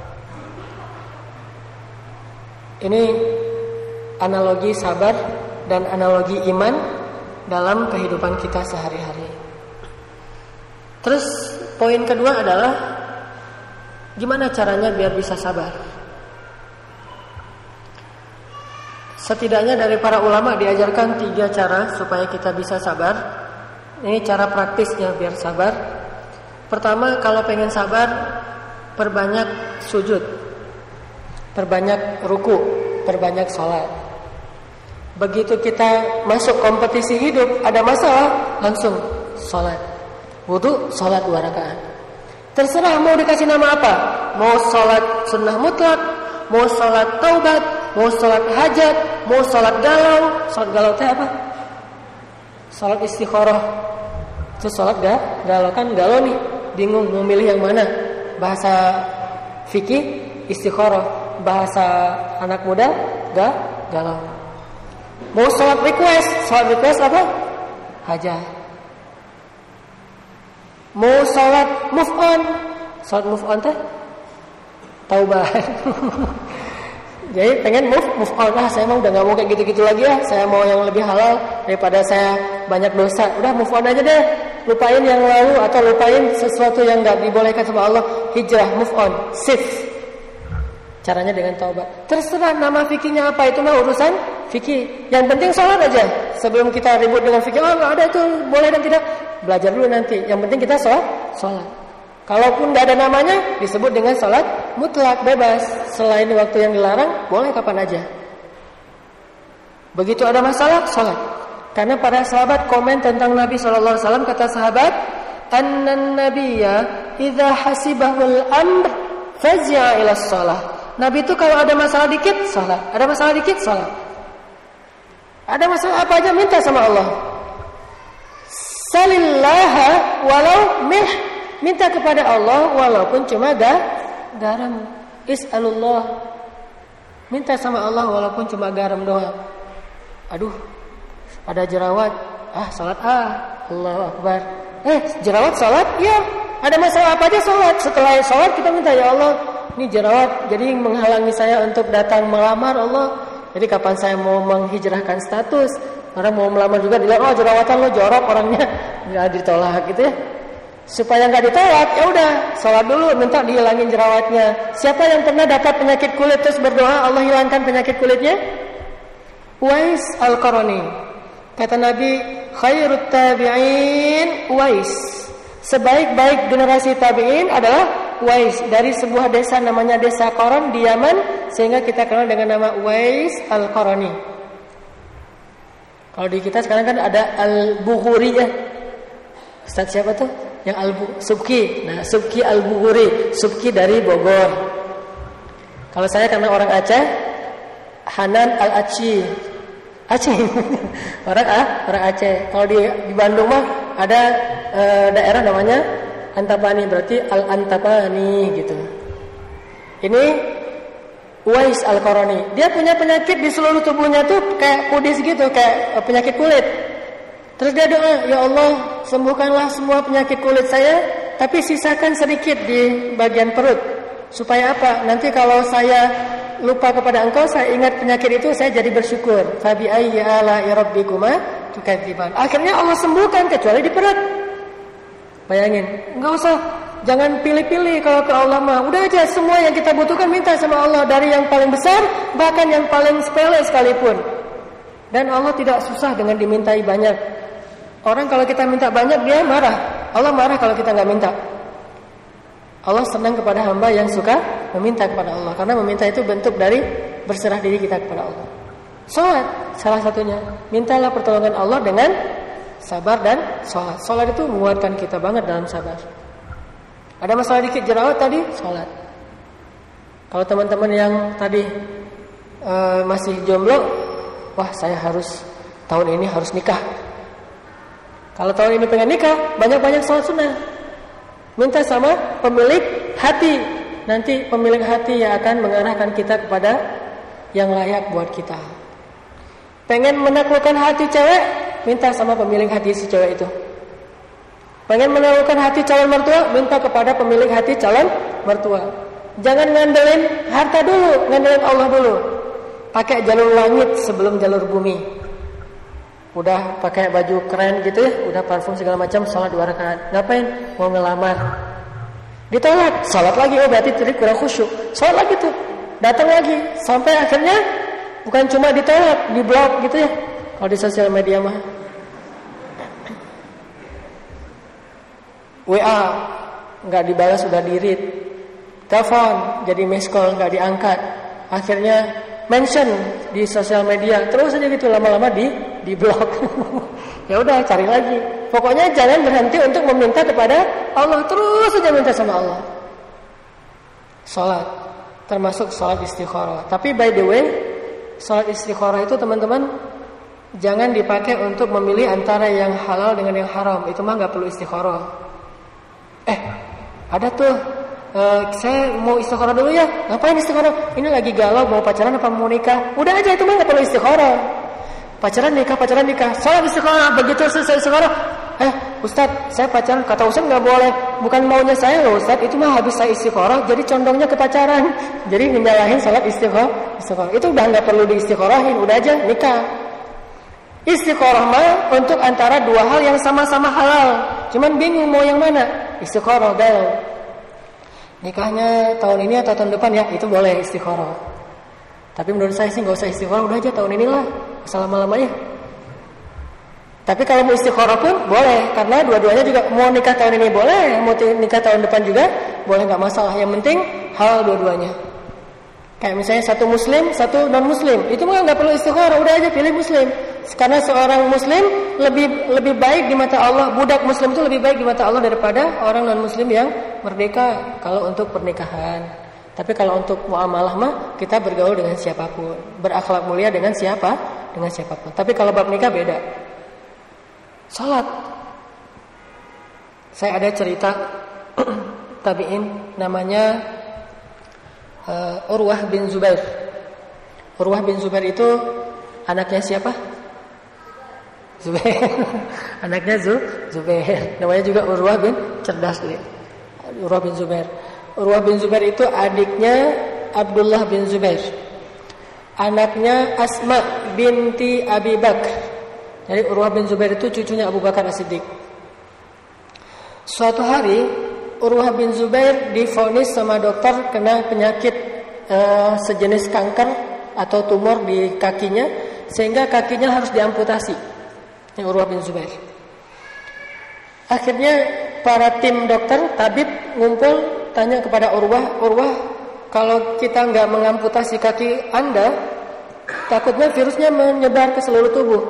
Ini analogi sabar dan analogi iman dalam kehidupan kita sehari-hari. Terus poin kedua adalah gimana caranya biar bisa sabar. Setidaknya dari para ulama diajarkan tiga cara supaya kita bisa sabar. Ini cara praktisnya biar sabar. Pertama, kalau pengen sabar, perbanyak sujud, perbanyak ruku, perbanyak sholat. Begitu kita masuk kompetisi hidup, ada masalah, langsung sholat. Wudu, sholat dua rakaat. Terserah mau dikasih nama apa. Mau sholat sunnah mutlak, mau sholat taubat, mau sholat hajat, mau sholat galau. Sholat galau itu apa? Sholat istikharah. Itu sholat ga, galau, kan galau nih, bingung mau milih yang mana. Bahasa fikih istikharah, bahasa anak muda ga, galau. Mau sholat request, sholat request apa? Hajat. Mau sholat move on, sholat move on teh taubat. Jadi pengen move move on, ah saya mau udah nggak mau kayak gitu-gitu lagi ya, saya mau yang lebih halal daripada saya banyak dosa. Udah move on aja deh, lupain yang lalu atau lupain sesuatu yang nggak dibolehkan sama Allah. Hijrah, move on, shift. Caranya dengan taubat. Terserah nama fikihnya apa, itu mah urusan fikih. Yang penting sholat aja. Sebelum kita ribut dengan fikih, oh nggak ada itu boleh dan tidak, belajar dulu nanti. Yang penting kita sholat, sholat. Kalaupun nggak ada namanya, disebut dengan sholat mutlak, bebas. Selain waktu yang dilarang, boleh kapan aja. Begitu ada masalah, sholat. Karena para sahabat komen tentang Nabi shallallahu alaihi wasallam, kata sahabat, "Annan nabiyya idza hasibahul amr fazi'a ila shalah." Nabi itu kalau ada masalah dikit, sholat. Ada masalah dikit, sholat. Ada masalah apa aja minta sama Allah. Salillaha walau mih, minta kepada Allah walaupun cuma ga, garam. Is'alullah, minta sama Allah walaupun cuma garam doang. Aduh, ada jerawat, ah salat ah, Allahu Akbar. Eh jerawat salat, ya. Ada masalah apa aja salat. Setelah salat kita minta, ya Allah, ini jerawat jadi menghalangi saya untuk datang melamar Allah. Jadi kapan saya mau menghijrahkan status, orang mau melamar juga dilihat, oh jerawatan lo jorok orangnya, nggak ditolak gitu ya. Supaya nggak ditolak, ya udah salat dulu, minta dihilangin jerawatnya. Siapa yang pernah dapat penyakit kulit terus berdoa Allah hilangkan penyakit kulitnya? Uwais Al-Qarani. Kata Nabi, khairut tabi'in Uwais. Sebaik-baik generasi tabi'in adalah Uwais, dari sebuah desa namanya desa Qaran di Yaman, sehingga kita kenal dengan nama Uwais Al-Qarani. Kalau di kita sekarang kan ada Al-Bukhari ya. Ustaz siapa tuh? Yang Al-Subki. Nah, Subki Al-Bukhari, Subki dari Bogor. Kalau saya karena orang Aceh, Hanan Al-Aceh. Aceh. orang ah, orang Aceh. Kalau di di Bandung mah ada e, daerah namanya Antapani, berarti Al-Antapani gitu. Ini Uwais Al-Qarani. Dia punya penyakit di seluruh tubuhnya tuh kayak kudis gitu, kayak penyakit kulit. Terus dia doa, ya Allah, sembuhkanlah semua penyakit kulit saya, tapi sisakan sedikit di bagian perut. Supaya apa? Nanti kalau saya lupa kepada Engkau, saya ingat penyakit itu, saya jadi bersyukur. Fabi ayyi ala'i rabbikuma tukadziban. Akhirnya Allah sembuhkan kecuali di perut. Bayangin, enggak usah, jangan pilih-pilih kalau ke Allah mah. Udah aja semua yang kita butuhkan minta sama Allah, dari yang paling besar bahkan yang paling sepele sekalipun. Dan Allah tidak susah dengan dimintai banyak. Orang kalau kita minta banyak dia marah. Allah marah kalau kita enggak minta. Allah senang kepada hamba yang suka meminta kepada Allah, karena meminta itu bentuk dari berserah diri kita kepada Allah. Salat salah satunya, mintalah pertolongan Allah dengan sabar dan sholat. Sholat itu menguatkan kita banget dalam sabar. Ada masalah dikit jerawat tadi, sholat. Kalau teman-teman yang tadi uh, masih jomblo, wah saya harus tahun ini harus nikah. Kalau tahun ini pengen nikah, banyak-banyak sholat sunnah. Minta sama pemilik hati. Nanti pemilik hati yang akan mengarahkan kita kepada yang layak buat kita. Pengen menaklukkan hati cewek, minta sama pemilik hati si cewek itu. Pengen menaklukkan hati calon mertua, minta kepada pemilik hati calon mertua. Jangan ngandelin harta dulu, ngandelin Allah dulu. Pakai jalur langit sebelum jalur bumi. Udah pakai baju keren gitu ya, udah parfum segala macam, salat dua rakaat. Ngapain? Mau ngelamar. Ditolak, salat lagi, oh berarti tadi kurang khusyuk. Salat lagi tuh, datang lagi, sampai akhirnya bukan cuma ditolak, diblok gitu ya. Kalau di sosial media mah W A nggak dibalas, sudah di-read. Telepon jadi miss call, nggak diangkat. Akhirnya mention di sosial media, terus aja gitu, lama-lama di di blok. Ya udah cari lagi. Pokoknya jangan berhenti untuk meminta kepada Allah, terus aja minta sama Allah. Salat termasuk salat istikharah. Tapi by the way, salat istikharah itu teman-teman jangan dipakai untuk memilih antara yang halal dengan yang haram. Itu mah nggak perlu istikharah. Eh, ada tuh Uh, saya mau istikharah dulu ya. Ngapain istikharah? Ini lagi galau mau pacaran apa mau nikah. Udah aja, itu mah gak perlu istikharah. Pacaran nikah, pacaran nikah, salat istikharah. Begitu selesai istikharah, Eh Ustaz, saya pacaran. Kata Ustaz gak boleh. Bukan maunya saya loh Ustaz, itu mah habis saya istikharah, jadi condongnya ke pacaran. Jadi menyalahin salat istikharah, istikharah. Itu udah gak perlu diistikharahin. Udah aja nikah. Istikharah mah untuk antara dua hal yang sama-sama halal, cuman bingung mau yang mana. Istikharah galau. Nikahnya tahun ini atau tahun depan ya, itu boleh istikharah. Tapi menurut saya sih gak usah istikharah, udah aja tahun inilah, asal lama-lamanya. Tapi kalau mau istikharah pun boleh, karena dua-duanya juga mau nikah tahun ini boleh, mau nikah tahun depan juga boleh, gak masalah. Yang penting hal dua-duanya. Kayak misalnya satu muslim, satu non muslim, itu mah nggak perlu istikharah, udah aja pilih muslim. Karena seorang muslim lebih lebih baik di mata Allah, budak muslim itu lebih baik di mata Allah daripada orang non muslim yang merdeka kalau untuk pernikahan. Tapi kalau untuk muamalah mah kita bergaul dengan siapapun, berakhlak mulia dengan siapa, dengan siapapun. Tapi kalau bab nikah beda. Salat. Saya ada cerita tabi'in namanya Uh, Urwah bin Zubair. Urwah bin Zubair itu anaknya siapa? Zubair. Anaknya Zu, Zubair. Namanya juga Urwah bin cerdas dia. Urwah bin Zubair. Urwah bin Zubair itu adiknya Abdullah bin Zubair. Anaknya Asma binti Abi Bakar. Jadi Urwah bin Zubair itu cucunya Abu Bakar As-Siddiq. Suatu hari Urwah bin Zubair divonis sama dokter kena penyakit uh, sejenis kanker atau tumor di kakinya, sehingga kakinya harus diamputasi. Ini Urwah bin Zubair. Akhirnya para tim dokter tabib ngumpul tanya kepada Urwah, Urwah, kalau kita nggak mengamputasi kaki Anda, takutnya virusnya menyebar ke seluruh tubuh.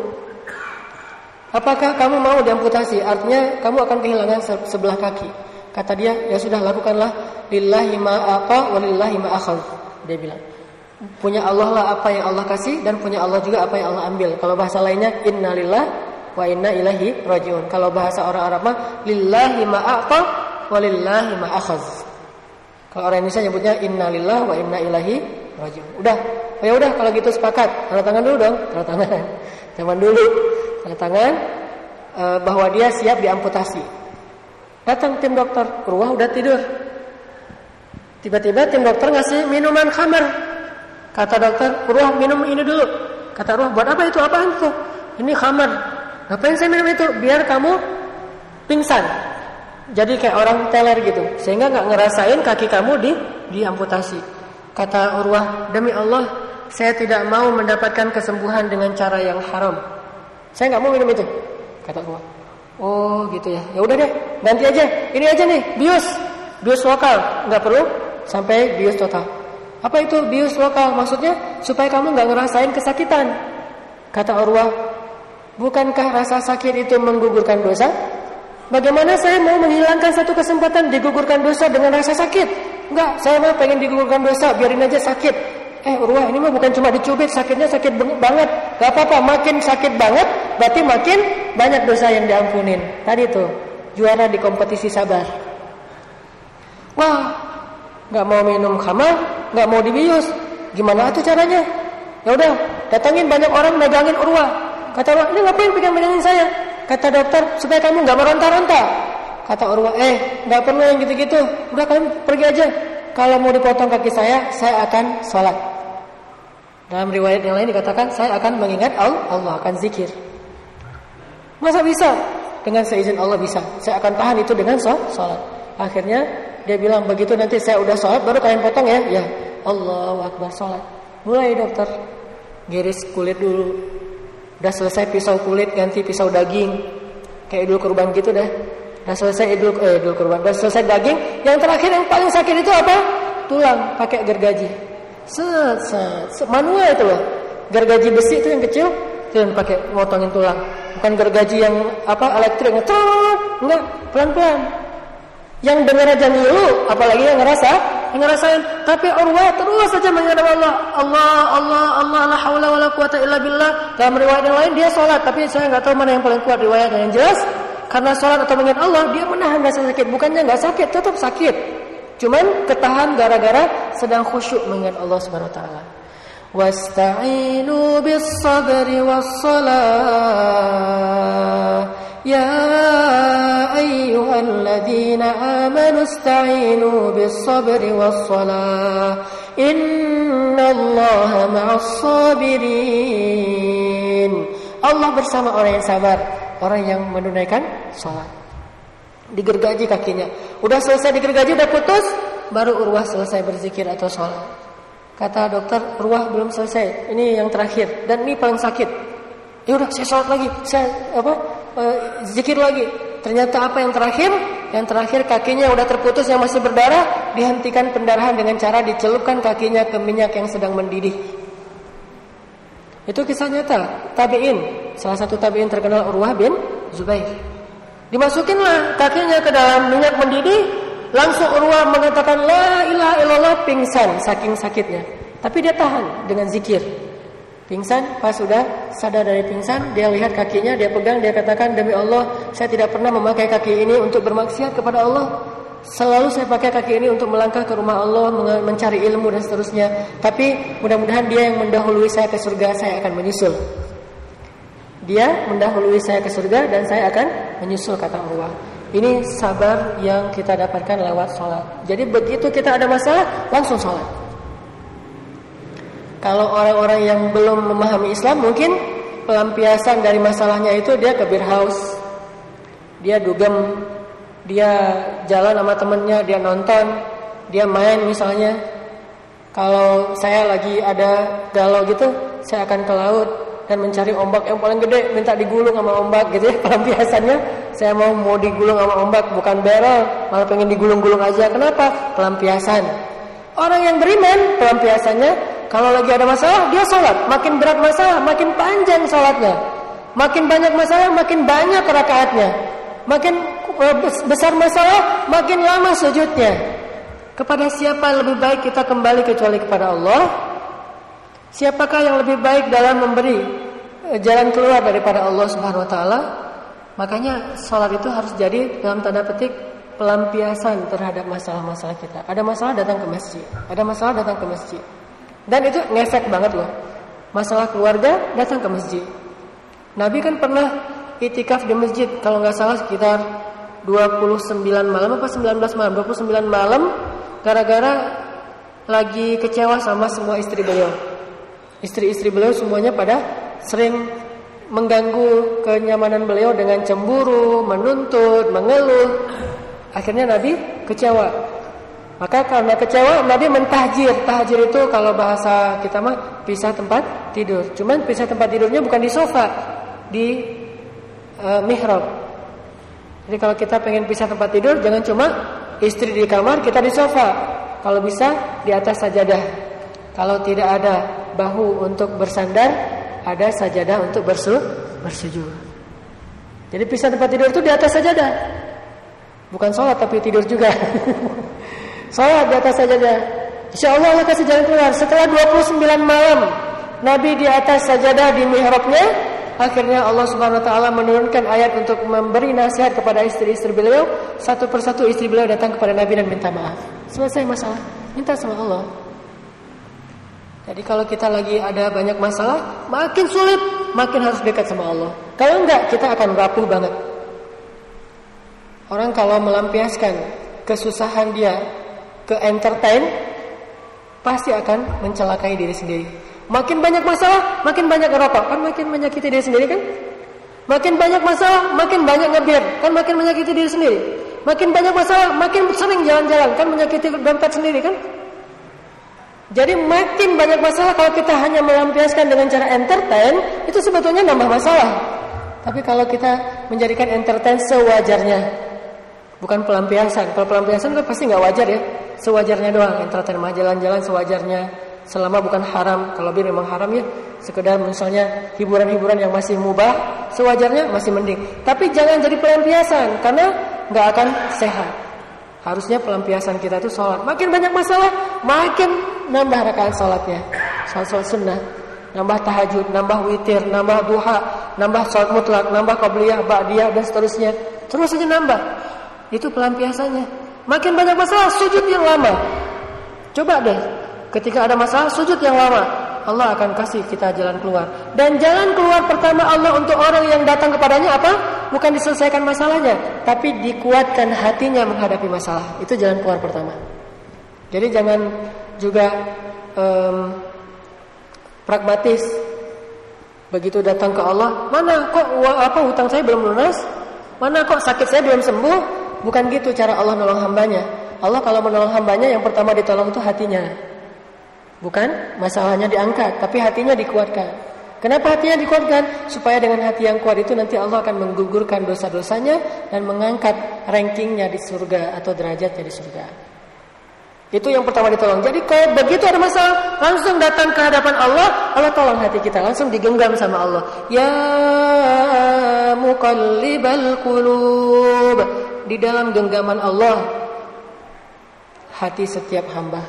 Apakah kamu mau diamputasi? Artinya kamu akan kehilangan sebelah kaki. Kata dia, ya sudah, lakukanlah. Lillahi ma'aqa wa lillahi ma'akhadh. Dia bilang, punya Allah lah apa yang Allah kasih, dan punya Allah juga apa yang Allah ambil. Kalau bahasa lainnya, inna lillah wa inna ilaihi rajiun. Kalau bahasa orang Arab mah, lillahi ma'aqa wa lillahi ma'akhadh. Kalau orang Indonesia nyebutnya inna lillah wa inna ilaihi rajiun. Udah, oh ya udah kalau gitu sepakat. Tanda tangan dulu dong, tanda tangan. Zaman dulu, tanda tangan e, bahwa dia siap diamputasi. Datang tim dokter, Urwah udah tidur. Tiba-tiba tim dokter ngasih minuman khamar. Kata dokter, Urwah minum ini dulu. Kata Urwah, buat apa itu? Apaan itu? Ini khamar. Ngapain saya minum itu? Biar kamu pingsan. Jadi kayak orang teler gitu, sehingga nggak ngerasain kaki kamu di diamputasi. Kata Urwah, demi Allah, saya tidak mau mendapatkan kesembuhan dengan cara yang haram. Saya nggak mau minum itu. Kata Urwah. Oh gitu ya. Ya udah deh, ganti aja. Ini aja nih, bius. Bius lokal, enggak perlu sampai bius total. Apa itu bius lokal? Maksudnya supaya kamu enggak ngerasain kesakitan. Kata Urwah, bukankah rasa sakit itu menggugurkan dosa? Bagaimana saya mau menghilangkan satu kesempatan digugurkan dosa dengan rasa sakit? Enggak, saya mah pengen digugurkan dosa, biarin aja sakit. Eh Urwah, ini mah bukan cuma dicubit, sakitnya sakit banget. Gak apa-apa, makin sakit banget berarti makin banyak dosa yang diampunin. Tadi tuh juara di kompetisi sabar. Wah, gak mau minum khamar, gak mau dibius. Gimana tuh caranya? Ya udah, datangin banyak orang megangin Urwah. Kata Urwah, ini ngapain pegang-pegangin saya? Kata dokter, supaya kamu gak meronta-ronta. Kata Urwah, eh gak perlu yang gitu-gitu. Udah kalian pergi aja. Kalau mau dipotong kaki saya, saya akan sholat. Dalam riwayat yang lain dikatakan, saya akan mengingat Allah, Allah akan zikir. Masa bisa? Dengan seizin Allah bisa. Saya akan tahan itu dengan sholat. Akhirnya dia bilang, begitu nanti saya udah sholat, baru kalian potong ya. Ya, Allahu Akbar, sholat. Mulai dokter, giris kulit dulu. Udah selesai pisau kulit, ganti pisau daging. Kayak idul kurban gitu dah. Udah selesai idul, eh, idul kurban, udah selesai daging. Yang terakhir yang paling sakit itu apa? Tulang, pakai gergaji. Set, set, set, manual itu loh. Gergaji besi itu yang kecil, itu yang pakai motongin tulang. Bukan gergaji yang apa elektrik, ngetrot, enggak, pelan-pelan. Yang dengar aja ngilu, apalagi yang ngerasa, yang ngerasain. Tapi Urwah terus saja mengingat Allah, Allah, Allah, Allah, la haula wala quwata illa billah. Dalam riwayat yang lain dia sholat, tapi saya nggak tahu mana yang paling kuat riwayat yang jelas. Karena sholat atau mengingat Allah, dia menahan rasa sakit. Bukannya nggak sakit, tetap sakit. Cuman ketahan gara-gara sedang khusyuk mengingat Allah Subhanahu Wa Taala. Wasta'inu bis sabri was salah. Ya ayyuhalladzina amanu ista'inu bis sabri was salah. Innallaha ma'as sabirin. Allah bersama orang yang sabar. Orang yang menunaikan sholat. Digergaji kakinya. Udah selesai digergaji, udah putus, baru Urwah selesai berzikir atau sholat. Kata dokter, Urwah belum selesai. Ini yang terakhir dan ini paling sakit. Ya udah, saya sholat lagi, saya apa? E, zikir lagi. Ternyata apa yang terakhir? Yang terakhir kakinya udah terputus, yang masih berdarah, dihentikan pendarahan dengan cara dicelupkan kakinya ke minyak yang sedang mendidih. Itu kisah nyata tabi'in. Salah satu tabi'in terkenal Urwah bin Zubair. Dimasukinlah kakinya ke dalam minyak mendidih, langsung Urwah mengatakan la ilaha illallah, pingsan saking sakitnya. Tapi dia tahan dengan zikir. Pingsan, pas sudah sadar dari pingsan, dia lihat kakinya, dia pegang, dia katakan, demi Allah, saya tidak pernah memakai kaki ini untuk bermaksiat kepada Allah. Selalu saya pakai kaki ini untuk melangkah ke rumah Allah, mencari ilmu dan seterusnya. Tapi mudah-mudahan dia yang mendahului saya ke surga, saya akan menyusul. Dia mendahului saya ke surga dan saya akan menyusul, kata Allah. Ini sabar yang kita dapatkan lewat sholat. Jadi begitu kita ada masalah, langsung sholat. Kalau orang-orang yang belum memahami Islam, mungkin pelampiasan dari masalahnya itu dia ke beer house, dia dugem, dia jalan sama temennya, dia nonton, dia main misalnya. Kalau saya lagi ada galau gitu, saya akan ke laut dan mencari ombak yang paling gede, minta digulung sama ombak gitu ya. Pelampiasannya, saya mau mau digulung sama ombak, bukan barrel, malah pengen digulung-gulung aja. Kenapa? Pelampiasan. Orang yang beriman, pelampiasannya kalau lagi ada masalah, dia sholat. Makin berat masalah, makin panjang sholatnya. Makin banyak masalah, makin banyak rakaatnya. Makin besar masalah, makin lama sujudnya. Kepada siapa lebih baik kita kembali kecuali kepada Allah? Siapakah yang lebih baik dalam memberi jalan keluar daripada Allah Subhanahu wa taala? Makanya sholat itu harus jadi dalam tanda petik pelampiasan terhadap masalah-masalah kita. Ada masalah, datang ke masjid. Ada masalah, datang ke masjid. Dan itu ngefek banget loh. Masalah keluarga, datang ke masjid. Nabi kan pernah itikaf di masjid, kalau nggak salah sekitar dua puluh sembilan malam apa sembilan belas malam, dua puluh sembilan malam, gara-gara lagi kecewa sama semua istri beliau. Istri-istri beliau semuanya pada sering mengganggu kenyamanan beliau dengan cemburu, menuntut, mengeluh. Akhirnya Nabi kecewa. Maka karena kecewa, Nabi mentahjir. Tahjir itu kalau bahasa kita mah pisah tempat tidur. Cuman pisah tempat tidurnya bukan di sofa, di uh, mihrab. Jadi kalau kita pengen pisah tempat tidur, jangan cuma istri di kamar, kita di sofa. Kalau bisa di atas sajadah. Kalau tidak ada bahu untuk bersandar, ada sajadah untuk bersu, bersujud. Jadi pisah tempat tidur itu di atas sajadah. Bukan sholat tapi tidur juga. Sholat di atas sajadah. InsyaAllah Allah kasih jalan keluar. Setelah dua puluh sembilan malam Nabi di atas sajadah di mihrabnya, akhirnya Allah Subhanahu wa taala menurunkan ayat untuk memberi nasihat kepada istri-istri beliau. Satu persatu istri beliau datang kepada Nabi dan minta maaf. Selesai masalah, minta sama Allah. Jadi kalau kita lagi ada banyak masalah, makin sulit, makin harus dekat sama Allah. Kalau enggak, kita akan rapuh banget. Orang kalau melampiaskan kesusahan dia ke entertain, pasti akan mencelakai diri sendiri. Makin banyak masalah, makin banyak ngerokok, kan makin menyakiti diri sendiri kan? Makin banyak masalah, makin banyak ngebir, kan makin menyakiti diri sendiri. Makin banyak masalah, makin sering jalan-jalan, kan menyakiti dompet sendiri kan? Jadi makin banyak masalah kalau kita hanya melampiaskan dengan cara entertain, itu sebetulnya nambah masalah. Tapi kalau kita menjadikan entertain sewajarnya, bukan pelampiasan. Kalau pelampiasan kan pasti nggak wajar ya. Sewajarnya doang, entertainment, jalan-jalan sewajarnya, selama bukan haram. Kalau bir memang haram ya, sekedar misalnya hiburan-hiburan yang masih mubah, sewajarnya masih mending. Tapi jangan jadi pelampiasan, karena nggak akan sehat. Harusnya pelampiasan kita itu sholat. Makin banyak masalah, makin nambah rakaat sholatnya. Sholat sunnah, nambah tahajud, nambah witir, nambah duha, nambah sholat mutlak, nambah qabliyah, ba'diyah dan seterusnya. Terus saja nambah. Itu pelampiasannya. Makin banyak masalah, sujud yang lama. Coba deh, ketika ada masalah, sujud yang lama. Allah akan kasih kita jalan keluar. Dan jalan keluar pertama Allah untuk orang yang datang kepadanya apa? Bukan diselesaikan masalahnya, tapi dikuatkan hatinya menghadapi masalah. Itu jalan keluar pertama. Jadi jangan juga um, pragmatis. Begitu datang ke Allah, mana kok apa hutang saya belum lunas? Mana kok sakit saya belum sembuh? Bukan gitu cara Allah menolong hambanya. Allah kalau menolong hambanya, yang pertama ditolong itu hatinya. Bukan masalahnya diangkat, tapi hatinya dikuatkan. Kenapa hatinya dikuatkan? Supaya dengan hati yang kuat itu nanti Allah akan menggugurkan dosa-dosanya dan mengangkat rankingnya di surga atau derajatnya di surga. Itu yang pertama ditolong. Jadi kalau begitu ada masalah, langsung datang ke hadapan Allah, Allah tolong hati kita, langsung digenggam sama Allah. Ya muqallibal qulub, di dalam genggaman Allah hati setiap hamba.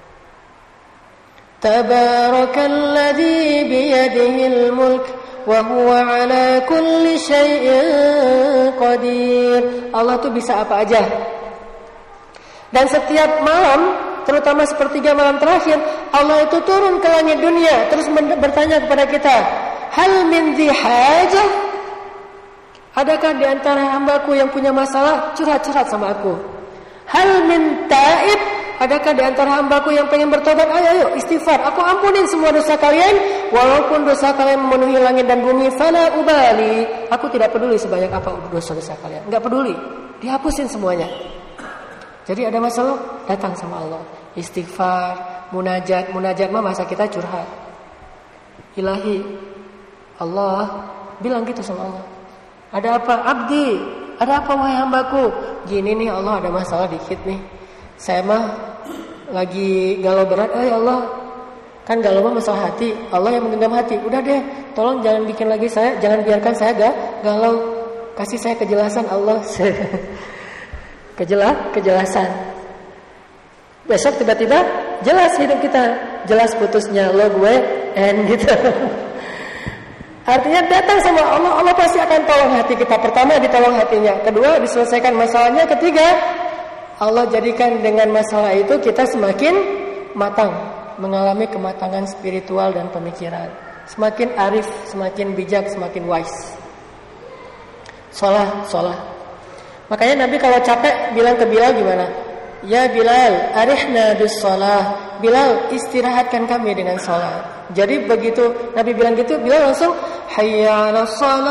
Tabarakalladzi biyadihil mulk wa huwa ala kulli syai'in qadir. Allah tuh bisa apa aja. Dan setiap malam, terutama sepertiga malam terakhir, Allah itu turun ke langit dunia, terus bertanya kepada kita, hal min dhi hajah? Adakah di antara hambaku yang punya masalah? Curhat-curhat sama aku. Hal min taib? Adakah di antara hambaku yang pengen bertobat? Ayo, ayo, istighfar. Aku ampunin semua dosa kalian, walaupun dosa kalian memenuhi langit dan bumi. Fala ubali. Aku tidak peduli sebanyak apa dosa-dosa kalian. Enggak peduli. Dihapusin semuanya. Jadi ada masalah, datang sama Allah. Istighfar, munajat. Munajat mah masa kita curhat. Ilahi, Allah bilang gitu sama Allah. Ada apa? Abdi, ada apa wahai hambaku? Gini nih Allah, ada masalah dikit nih. Saya mah lagi galau berat. Oh ya Allah, kan galau mah masalah hati. Allah yang menggenggam hati. Udah deh, tolong jangan bikin lagi saya, jangan biarkan saya gak galau. Kasih saya kejelasan Allah. Kejelas, kejelasan. Besok tiba-tiba jelas hidup kita, jelas putusnya lo gue and gitu. Artinya datang sama Allah, Allah pasti akan tolong hati kita. Pertama ditolong hatinya, kedua diselesaikan masalahnya, ketiga Allah jadikan dengan masalah itu kita semakin matang, mengalami kematangan spiritual dan pemikiran, semakin arif, semakin bijak, semakin wise. Sholat, sholat. Makanya Nabi kalau capek bilang ke Bilal gimana? Ya Bilal, arihna bis sholat. Bilal, istirahatkan kami dengan sholat. Jadi begitu Nabi bilang gitu, Bilal langsung hayya 'alas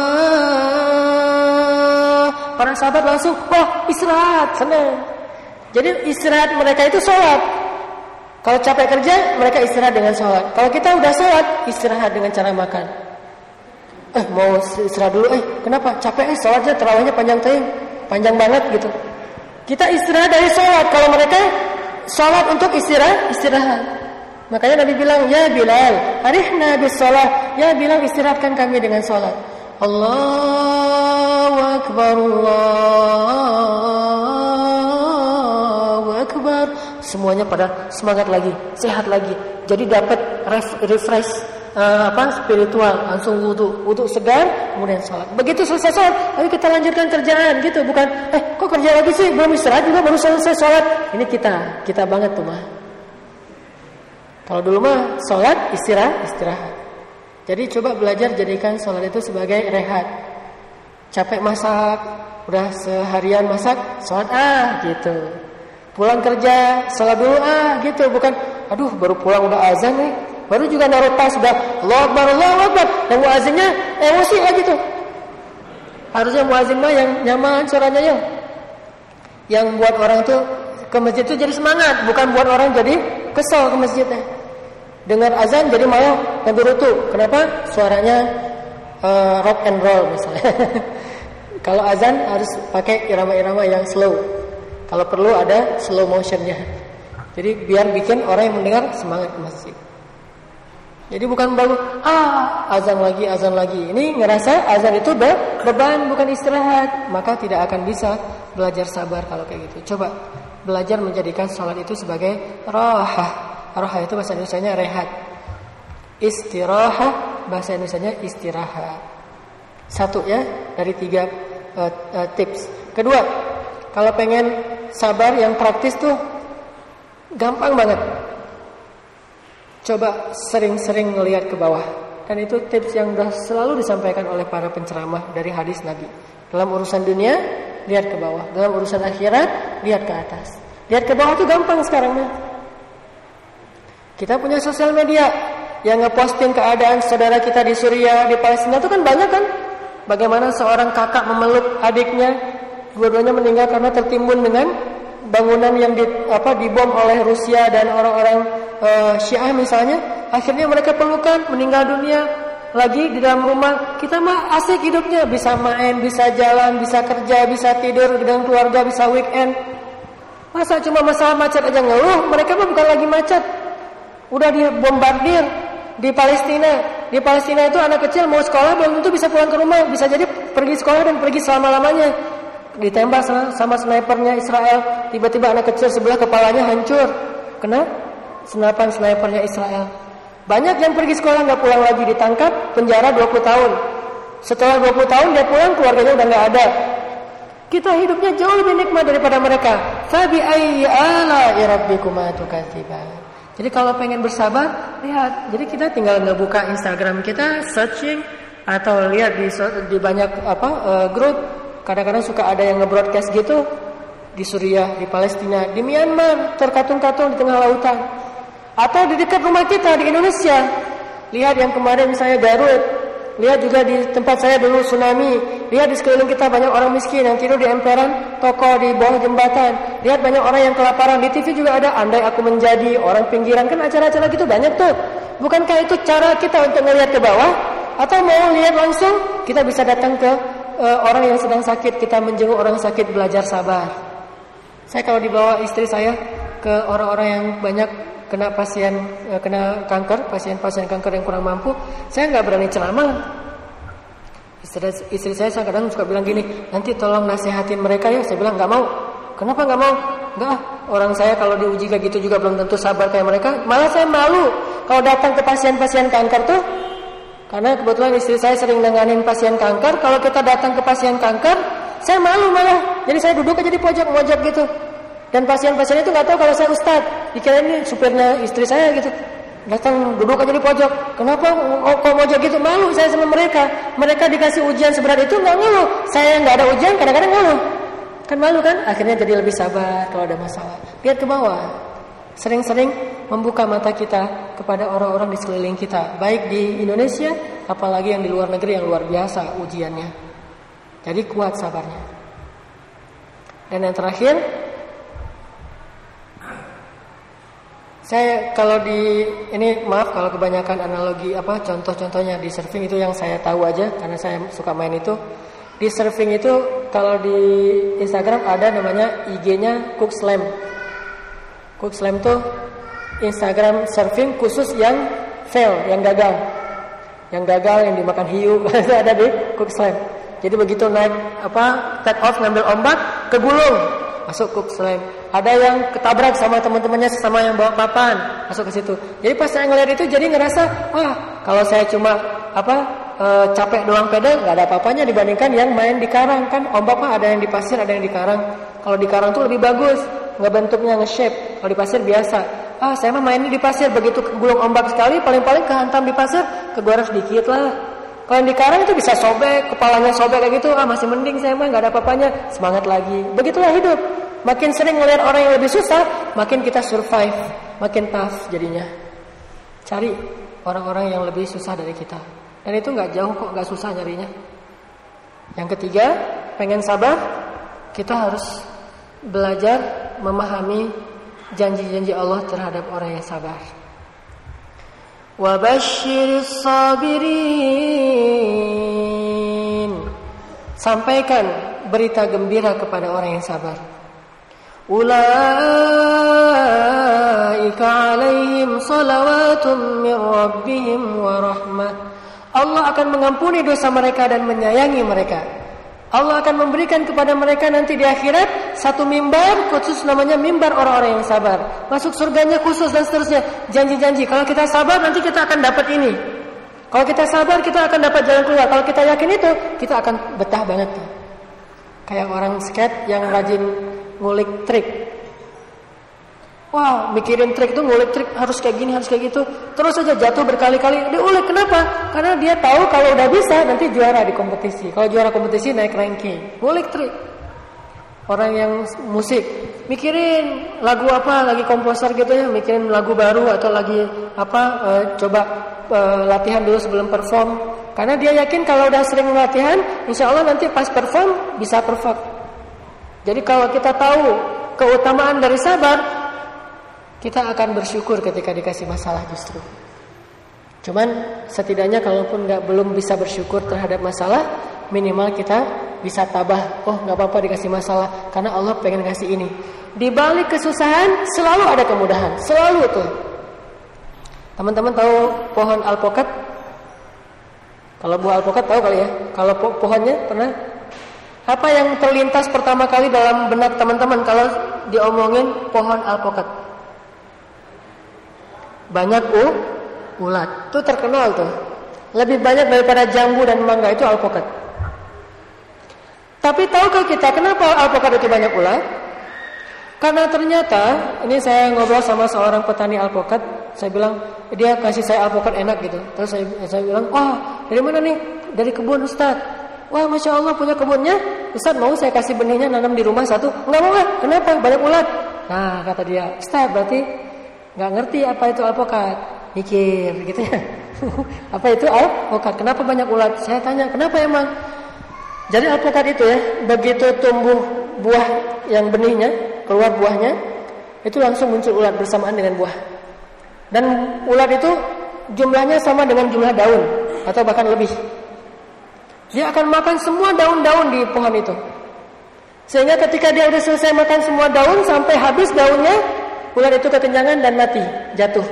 sholat. Para sahabat langsung, wah istirahat, senang. Jadi istirahat mereka itu sholat. Kalau capek kerja, mereka istirahat dengan sholat. Kalau kita udah sholat, istirahat dengan cara makan. Eh mau istirahat dulu, eh kenapa? Capek, eh sholatnya terawihnya panjang tayang. Panjang banget gitu. Kita istirahat dari sholat. Kalau mereka sholat untuk istirahat, istirahat. Makanya Nabi bilang, ya Bilal, arihna bis sholat. Ya Bilal, istirahatkan kami dengan sholat. Allahu Akbar, Allahu Akbar. Semuanya pada semangat lagi, sehat lagi. Jadi dapat refresh. Uh, apa spiritual, langsung wudu, wudu segar, kemudian sholat. Begitu selesai sholat, ayo kita lanjutkan kerjaan gitu, bukan? Eh, kok kerja lagi sih? Belum istirahat juga, baru selesai sholat. Ini kita, kita banget tuh mah. Kalau dulu mah sholat, istirahat, istirahat. Jadi coba belajar jadikan sholat itu sebagai rehat. Capek masak, udah seharian masak, sholat ah gitu. Pulang kerja, sholat dulu ah gitu, bukan? Aduh, baru pulang udah azan nih. Baru juga naruh tas sudah Allahu Akbar, Allahu Akbar. Dan muazzinnya emosi lagi tuh. Harusnya muazzin mah yang nyaman suaranya ya. Yang buat orang tuh ke masjid tuh jadi semangat, bukan buat orang jadi kesel ke masjidnya. Dengar azan jadi malah ganti rutu. Kenapa? Suaranya uh, rock and roll misalnya. Kalau azan harus pakai irama-irama yang slow. Kalau perlu ada slow motionnya. Jadi biar bikin orang yang mendengar semangat ke masjid. Jadi bukan baru ah azan lagi azan lagi. Ini ngerasa azan itu be- beban bukan istirahat, maka tidak akan bisa belajar sabar kalau kayak gitu. Coba belajar menjadikan sholat itu sebagai rohah. Rohah itu bahasa Indonesianya rehat. Istirahat bahasa Indonesianya istirahat. Satu ya dari tiga uh, uh, tips. Kedua, kalau pengen sabar yang praktis tuh gampang banget. Coba sering-sering ngelihat ke bawah. Dan itu tips yang sudah selalu disampaikan oleh para penceramah dari hadis Nabi. Dalam urusan dunia, lihat ke bawah. Dalam urusan akhirat, lihat ke atas. Lihat ke bawah itu gampang sekarang. Kita punya sosial media yang ngeposting keadaan saudara kita di Suriah, di Palestina itu kan banyak kan? Bagaimana seorang kakak memeluk adiknya, dua-duanya meninggal karena tertimbun dengan bangunan yang di, apa, dibom oleh Rusia dan orang-orang uh, Syiah misalnya. Akhirnya mereka pelukan, meninggal dunia lagi di dalam rumah. Kita mah asik hidupnya, bisa main, bisa jalan, bisa kerja, bisa tidur dengan keluarga, bisa weekend. Masa cuma masalah macet aja ngeluh? Mereka mah bukan lagi macet, udah dibombardir di Palestina. Di Palestina itu anak kecil mau sekolah belum tentu bisa pulang ke rumah, bisa jadi pergi sekolah dan pergi selama-lamanya. Ditembak sama snipernya Israel, tiba-tiba anak kecil sebelah kepalanya hancur kena senapan snipernya Israel. Banyak yang pergi sekolah nggak pulang lagi, ditangkap, penjara dua puluh tahun. Setelah dua puluh tahun dia pulang, keluarganya udah nggak ada. Kita hidupnya jauh lebih nikmat daripada mereka. Fabi ayyi ala'i rabbikuma tukadziban. Jadi kalau pengen bersabar, lihat. Jadi kita tinggal ngebuka Instagram kita, searching atau lihat di di banyak apa uh, grup. Kadang-kadang suka ada yang nge-broadcast gitu di Suriah, di Palestina, di Myanmar, terkatung-katung di tengah lautan. Atau di dekat rumah kita di Indonesia. Lihat yang kemarin saya Garut. Lihat juga di tempat saya dulu tsunami. Lihat di sekeliling kita banyak orang miskin yang tidur di emperan toko di bawah jembatan. Lihat banyak orang yang kelaparan. Di T V juga ada andai aku menjadi orang pinggiran. Kan acara-acara gitu banyak tuh. Bukankah itu cara kita untuk melihat ke bawah? Atau mau lihat langsung? Kita bisa datang ke uh, orang yang sedang sakit. Kita menjenguk orang sakit, belajar sabar. Saya kalau dibawa istri saya ke orang-orang yang banyak kena pasien kena kanker, pasien-pasien kanker yang kurang mampu, saya nggak berani ceramah. Istri, istri saya kadang suka bilang gini, nanti tolong nasihatin mereka ya. Saya bilang nggak mau. Kenapa nggak mau? Nggak, orang saya kalau diuji kayak gitu juga belum tentu sabar kayak mereka. Malah saya malu kalau datang ke pasien-pasien kanker tuh, karena kebetulan istri saya sering nanganin pasien kanker. Kalau kita datang ke pasien kanker, saya malu malah. Jadi saya duduk aja di pojok-pojok gitu. Dan pasien-pasien itu nggak tahu kalau saya ustad, dikira ini supirnya istri saya gitu. Datang duduk aja di pojok. Kenapa kok pojok gitu? Malu saya sama mereka. Mereka dikasih ujian seberat itu nggak ngeluh. Saya nggak ada ujian kadang-kadang ngeluh. Kan malu kan? Akhirnya jadi lebih sabar kalau ada masalah. Lihat ke bawah. Sering-sering membuka mata kita kepada orang-orang di sekeliling kita, baik di Indonesia, apalagi yang di luar negeri yang luar biasa ujiannya. Jadi kuat sabarnya. Dan yang terakhir, saya kalau di ini maaf kalau kebanyakan analogi apa contoh-contohnya di surfing itu yang saya tahu aja karena saya suka main itu. Di surfing itu kalau di Instagram ada namanya I G-nya Cook Slam. Cook Slam tuh Instagram surfing khusus yang fail, yang gagal. Yang gagal yang dimakan hiu itu ada di Cook Slam. Jadi begitu naik apa take off ngambil ombak kegulung, masuk Cook Slam. Ada yang ketabrak sama teman-temannya sesama yang bawa papan, masuk ke situ. Jadi pas saya ngeliat itu jadi ngerasa, wah kalau saya cuma apa e, capek doang pedal nggak ada apa-apanya dibandingkan yang main di karang. Kan ombak mah ada yang di pasir, ada yang di karang. Kalau di karang tuh lebih bagus, nggak bentuknya nge-shape. Kalau di pasir biasa. Ah saya mah mainnya di pasir, begitu kegulung ombak sekali paling-paling kehantam di pasir, kegores sedikit lah. Kalau yang di karang itu bisa sobek, kepalanya sobek kayak gitu, ah masih mending saya mah nggak ada apa-apanya, semangat lagi. Begitulah hidup. Makin sering melihat orang yang lebih susah, makin kita survive, makin tough jadinya. Cari orang-orang yang lebih susah dari kita. Dan itu nggak jauh kok, nggak susah nyarinya. Yang ketiga, pengen sabar, kita harus belajar memahami janji-janji Allah terhadap orang yang sabar. Wa basyiris sabirin. Sampaikan berita gembira kepada orang yang sabar. Ulaika alaihim salawatum min rabbihim wa rahmah. Allah akan mengampuni dosa mereka dan menyayangi mereka. Allah akan memberikan kepada mereka nanti di akhirat satu mimbar khusus namanya mimbar orang-orang yang sabar. Masuk surganya khusus dan seterusnya. Janji-janji kalau kita sabar nanti kita akan dapat ini. Kalau kita sabar kita akan dapat jalan keluar. Kalau kita yakin itu kita akan betah banget. Kayak orang skate yang rajin ngulik trik. Wah, mikirin trik tuh ngulik trik harus kayak gini, harus kayak gitu. Terus aja jatuh berkali-kali. Dia ulik, kenapa? Karena dia tahu kalau udah bisa nanti juara di kompetisi. Kalau juara kompetisi naik ranking. Ngulik trik. Orang yang musik mikirin lagu apa, lagi komposer gitu ya, mikirin lagu baru atau lagi apa e, coba e, latihan dulu sebelum perform. Karena dia yakin kalau udah sering latihan, insya Allah nanti pas perform bisa perfect. Jadi kalau kita tahu keutamaan dari sabar, kita akan bersyukur ketika dikasih masalah justru. Cuman setidaknya kalaupun nggak belum bisa bersyukur terhadap masalah, minimal kita bisa tabah. Oh nggak apa-apa dikasih masalah, karena Allah pengen kasih ini. Di balik kesusahan selalu ada kemudahan, selalu tuh. Teman-teman tahu pohon alpokat? Kalau buah alpokat tahu kali ya. Kalau po- pohonnya pernah? Apa yang terlintas pertama kali dalam benak teman-teman kalau diomongin pohon alpokat? Banyak uh, ulat. Itu terkenal tuh. Lebih banyak daripada jambu dan mangga itu alpokat. Tapi tahukah kita kenapa alpokat itu banyak ulat? Karena ternyata, ini saya ngobrol sama seorang petani alpokat, saya bilang, dia kasih saya alpokat enak gitu. Terus saya, saya bilang, wah dari mana nih? Dari kebun Ustaz. Wah Masya Allah punya kebunnya. Ustaz mau saya kasih benihnya nanam di rumah satu? Enggak mau lah, kenapa? Banyak ulat. Nah kata dia, Ustaz berarti gak ngerti apa itu alpokat. Mikir gitu ya. Apa itu alpokat? Kenapa banyak ulat? Saya tanya, kenapa emang? Jadi alpokat itu ya, begitu tumbuh buah yang benihnya, keluar buahnya, itu langsung muncul ulat bersamaan dengan buah. Dan ulat itu jumlahnya sama dengan jumlah daun atau bahkan lebih. Dia akan makan semua daun-daun di pohon itu. Sehingga ketika dia sudah selesai makan semua daun sampai habis daunnya, ulat itu kekenyangan dan mati, jatuh.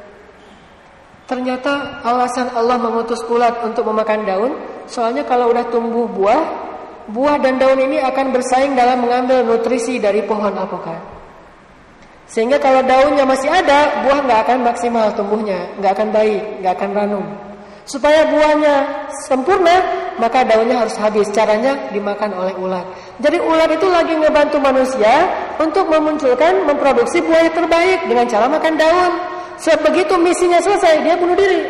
Ternyata alasan Allah mengutus ulat untuk memakan daun, soalnya kalau udah tumbuh buah, buah dan daun ini akan bersaing dalam mengambil nutrisi dari pohon alpokat. Sehingga kalau daunnya masih ada, buah nggak akan maksimal tumbuhnya, nggak akan baik, nggak akan ranum. Supaya buahnya sempurna, maka daunnya harus habis. Caranya dimakan oleh ulat. Jadi ulat itu lagi ngebantu manusia untuk memunculkan, memproduksi buah yang terbaik dengan cara makan daun. Sebegitu misinya selesai, dia bunuh diri.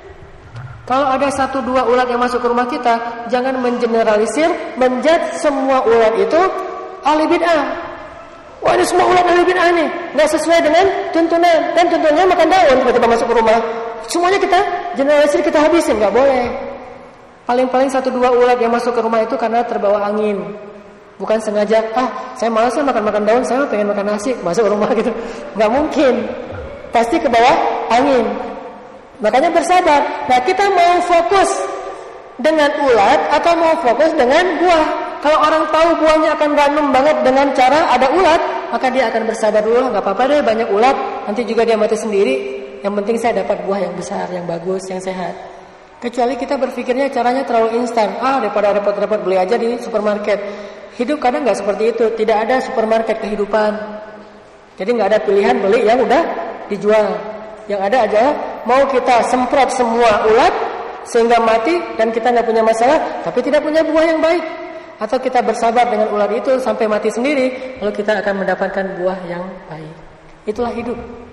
Kalau ada satu dua ulat yang masuk ke rumah kita, jangan mengeneralisir, menjudge semua ulat itu ahli bid'ah. Wah ini semua ulat ahli bid'ah nih, nggak sesuai dengan tuntunan. Kan tuntunannya makan daun, tiba-tiba masuk ke rumah. Semuanya kita generalisir, kita habisin, nggak boleh. Paling-paling satu dua ulat yang masuk ke rumah itu karena terbawa angin, bukan sengaja. Ah, saya malas makan-makan daun, saya pengen makan nasi, masuk ke rumah gitu. Nggak mungkin, pasti ke bawah angin. Makanya bersabar. Nah kita mau fokus dengan ulat atau mau fokus dengan buah? Kalau orang tahu buahnya akan ranum banget dengan cara ada ulat, maka dia akan bersabar dulu. Nggak apa-apa deh banyak ulat, nanti juga dia mati sendiri. Yang penting saya dapat buah yang besar, yang bagus, yang sehat. Kecuali kita berpikirnya caranya terlalu instan. Ah daripada repot-repot beli aja di supermarket. Hidup kadang nggak seperti itu. Tidak ada supermarket kehidupan. Jadi nggak ada pilihan beli yang udah dijual. Yang ada aja mau kita semprot semua ulat sehingga mati dan kita nggak punya masalah, tapi tidak punya buah yang baik. Atau kita bersabar dengan ulat itu sampai mati sendiri, lalu kita akan mendapatkan buah yang baik. Itulah hidup.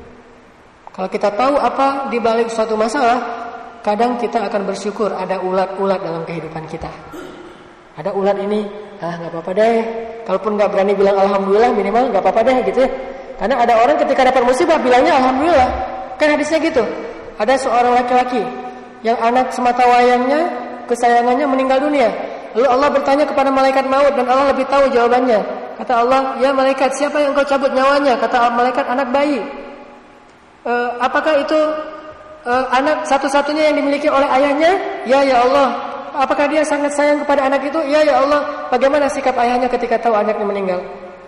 Kalau kita tahu apa di balik suatu masalah, kadang kita akan bersyukur ada ulat-ulat dalam kehidupan kita. Ada ulat ini, ah nggak apa-apa deh. Kalaupun nggak berani bilang alhamdulillah, minimal nggak apa-apa deh gitu ya. Karena ada orang ketika dapat musibah bilangnya alhamdulillah. Kan hadisnya gitu. Ada seorang laki-laki yang anak semata wayangnya, kesayangannya meninggal dunia. Lalu Allah bertanya kepada malaikat maut dan Allah lebih tahu jawabannya. Kata Allah, ya malaikat, siapa yang engkau cabut nyawanya? Kata malaikat, anak bayi. E, apakah itu e, anak satu-satunya yang dimiliki oleh ayahnya? Ya, ya Allah. Apakah dia sangat sayang kepada anak itu? Ya, ya Allah. Bagaimana sikap ayahnya ketika tahu anaknya meninggal?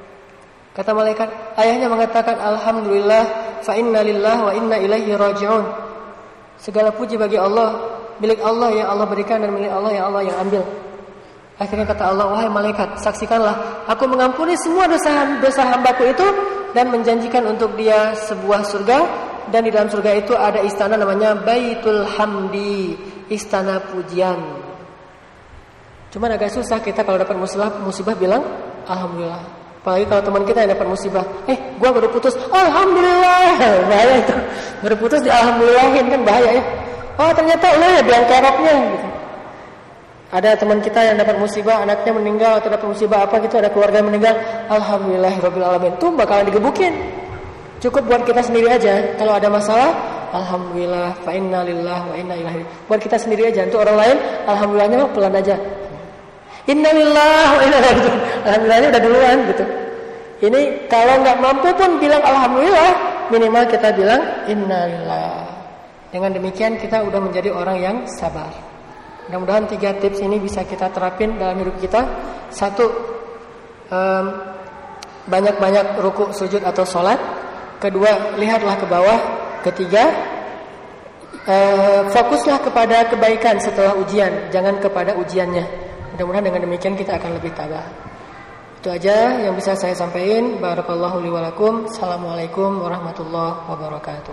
Kata malaikat, ayahnya mengatakan alhamdulillah fa inna lillahi wa inna ilaihi raji'un. Segala puji bagi Allah, milik Allah yang Allah berikan dan milik Allah yang Allah yang ambil. Akhirnya kata Allah, wahai malaikat, saksikanlah aku mengampuni semua dosa-dosa hambaku itu dan menjanjikan untuk dia sebuah surga, dan di dalam surga itu ada istana namanya Baitul Hamdi, istana pujian. Cuman agak susah kita kalau dapat musibah, musibah bilang alhamdulillah. Apalagi kalau teman kita yang dapat musibah, eh gua baru putus, alhamdulillah, bahaya itu. Baru putus di alhamdulillahin kan bahaya ya. Oh ternyata Allah ya biang keroknya gitu. Ada teman kita yang dapat musibah, anaknya meninggal atau dapat musibah apa gitu, ada keluarga yang meninggal, alhamdulillahirabbil alamin. Itu bakalan digebukin. Cukup buat kita sendiri aja. Kalau ada masalah, alhamdulillah, fa inna lillahi wa inna ilaihi. Buat kita sendiri aja. Untuk orang lain, alhamdulillahnya pelan aja. Inna lillahi wa inna ilaihi. Alhamdulillahnya udah duluan gitu. Ini kalau nggak mampu pun bilang alhamdulillah, minimal kita bilang inna lillahi. Dengan demikian kita udah menjadi orang yang sabar. Mudah-mudahan tiga tips ini bisa kita terapin dalam hidup kita. Satu, um, banyak-banyak ruku, sujud atau sholat. Kedua, lihatlah ke bawah. Ketiga, eh, fokuslah kepada kebaikan setelah ujian, jangan kepada ujiannya. Mudah-mudahan dengan demikian kita akan lebih tabah. Itu aja yang bisa saya sampaikan. Barakallahu li wa lakum. Assalamualaikum warahmatullahi wabarakatuh.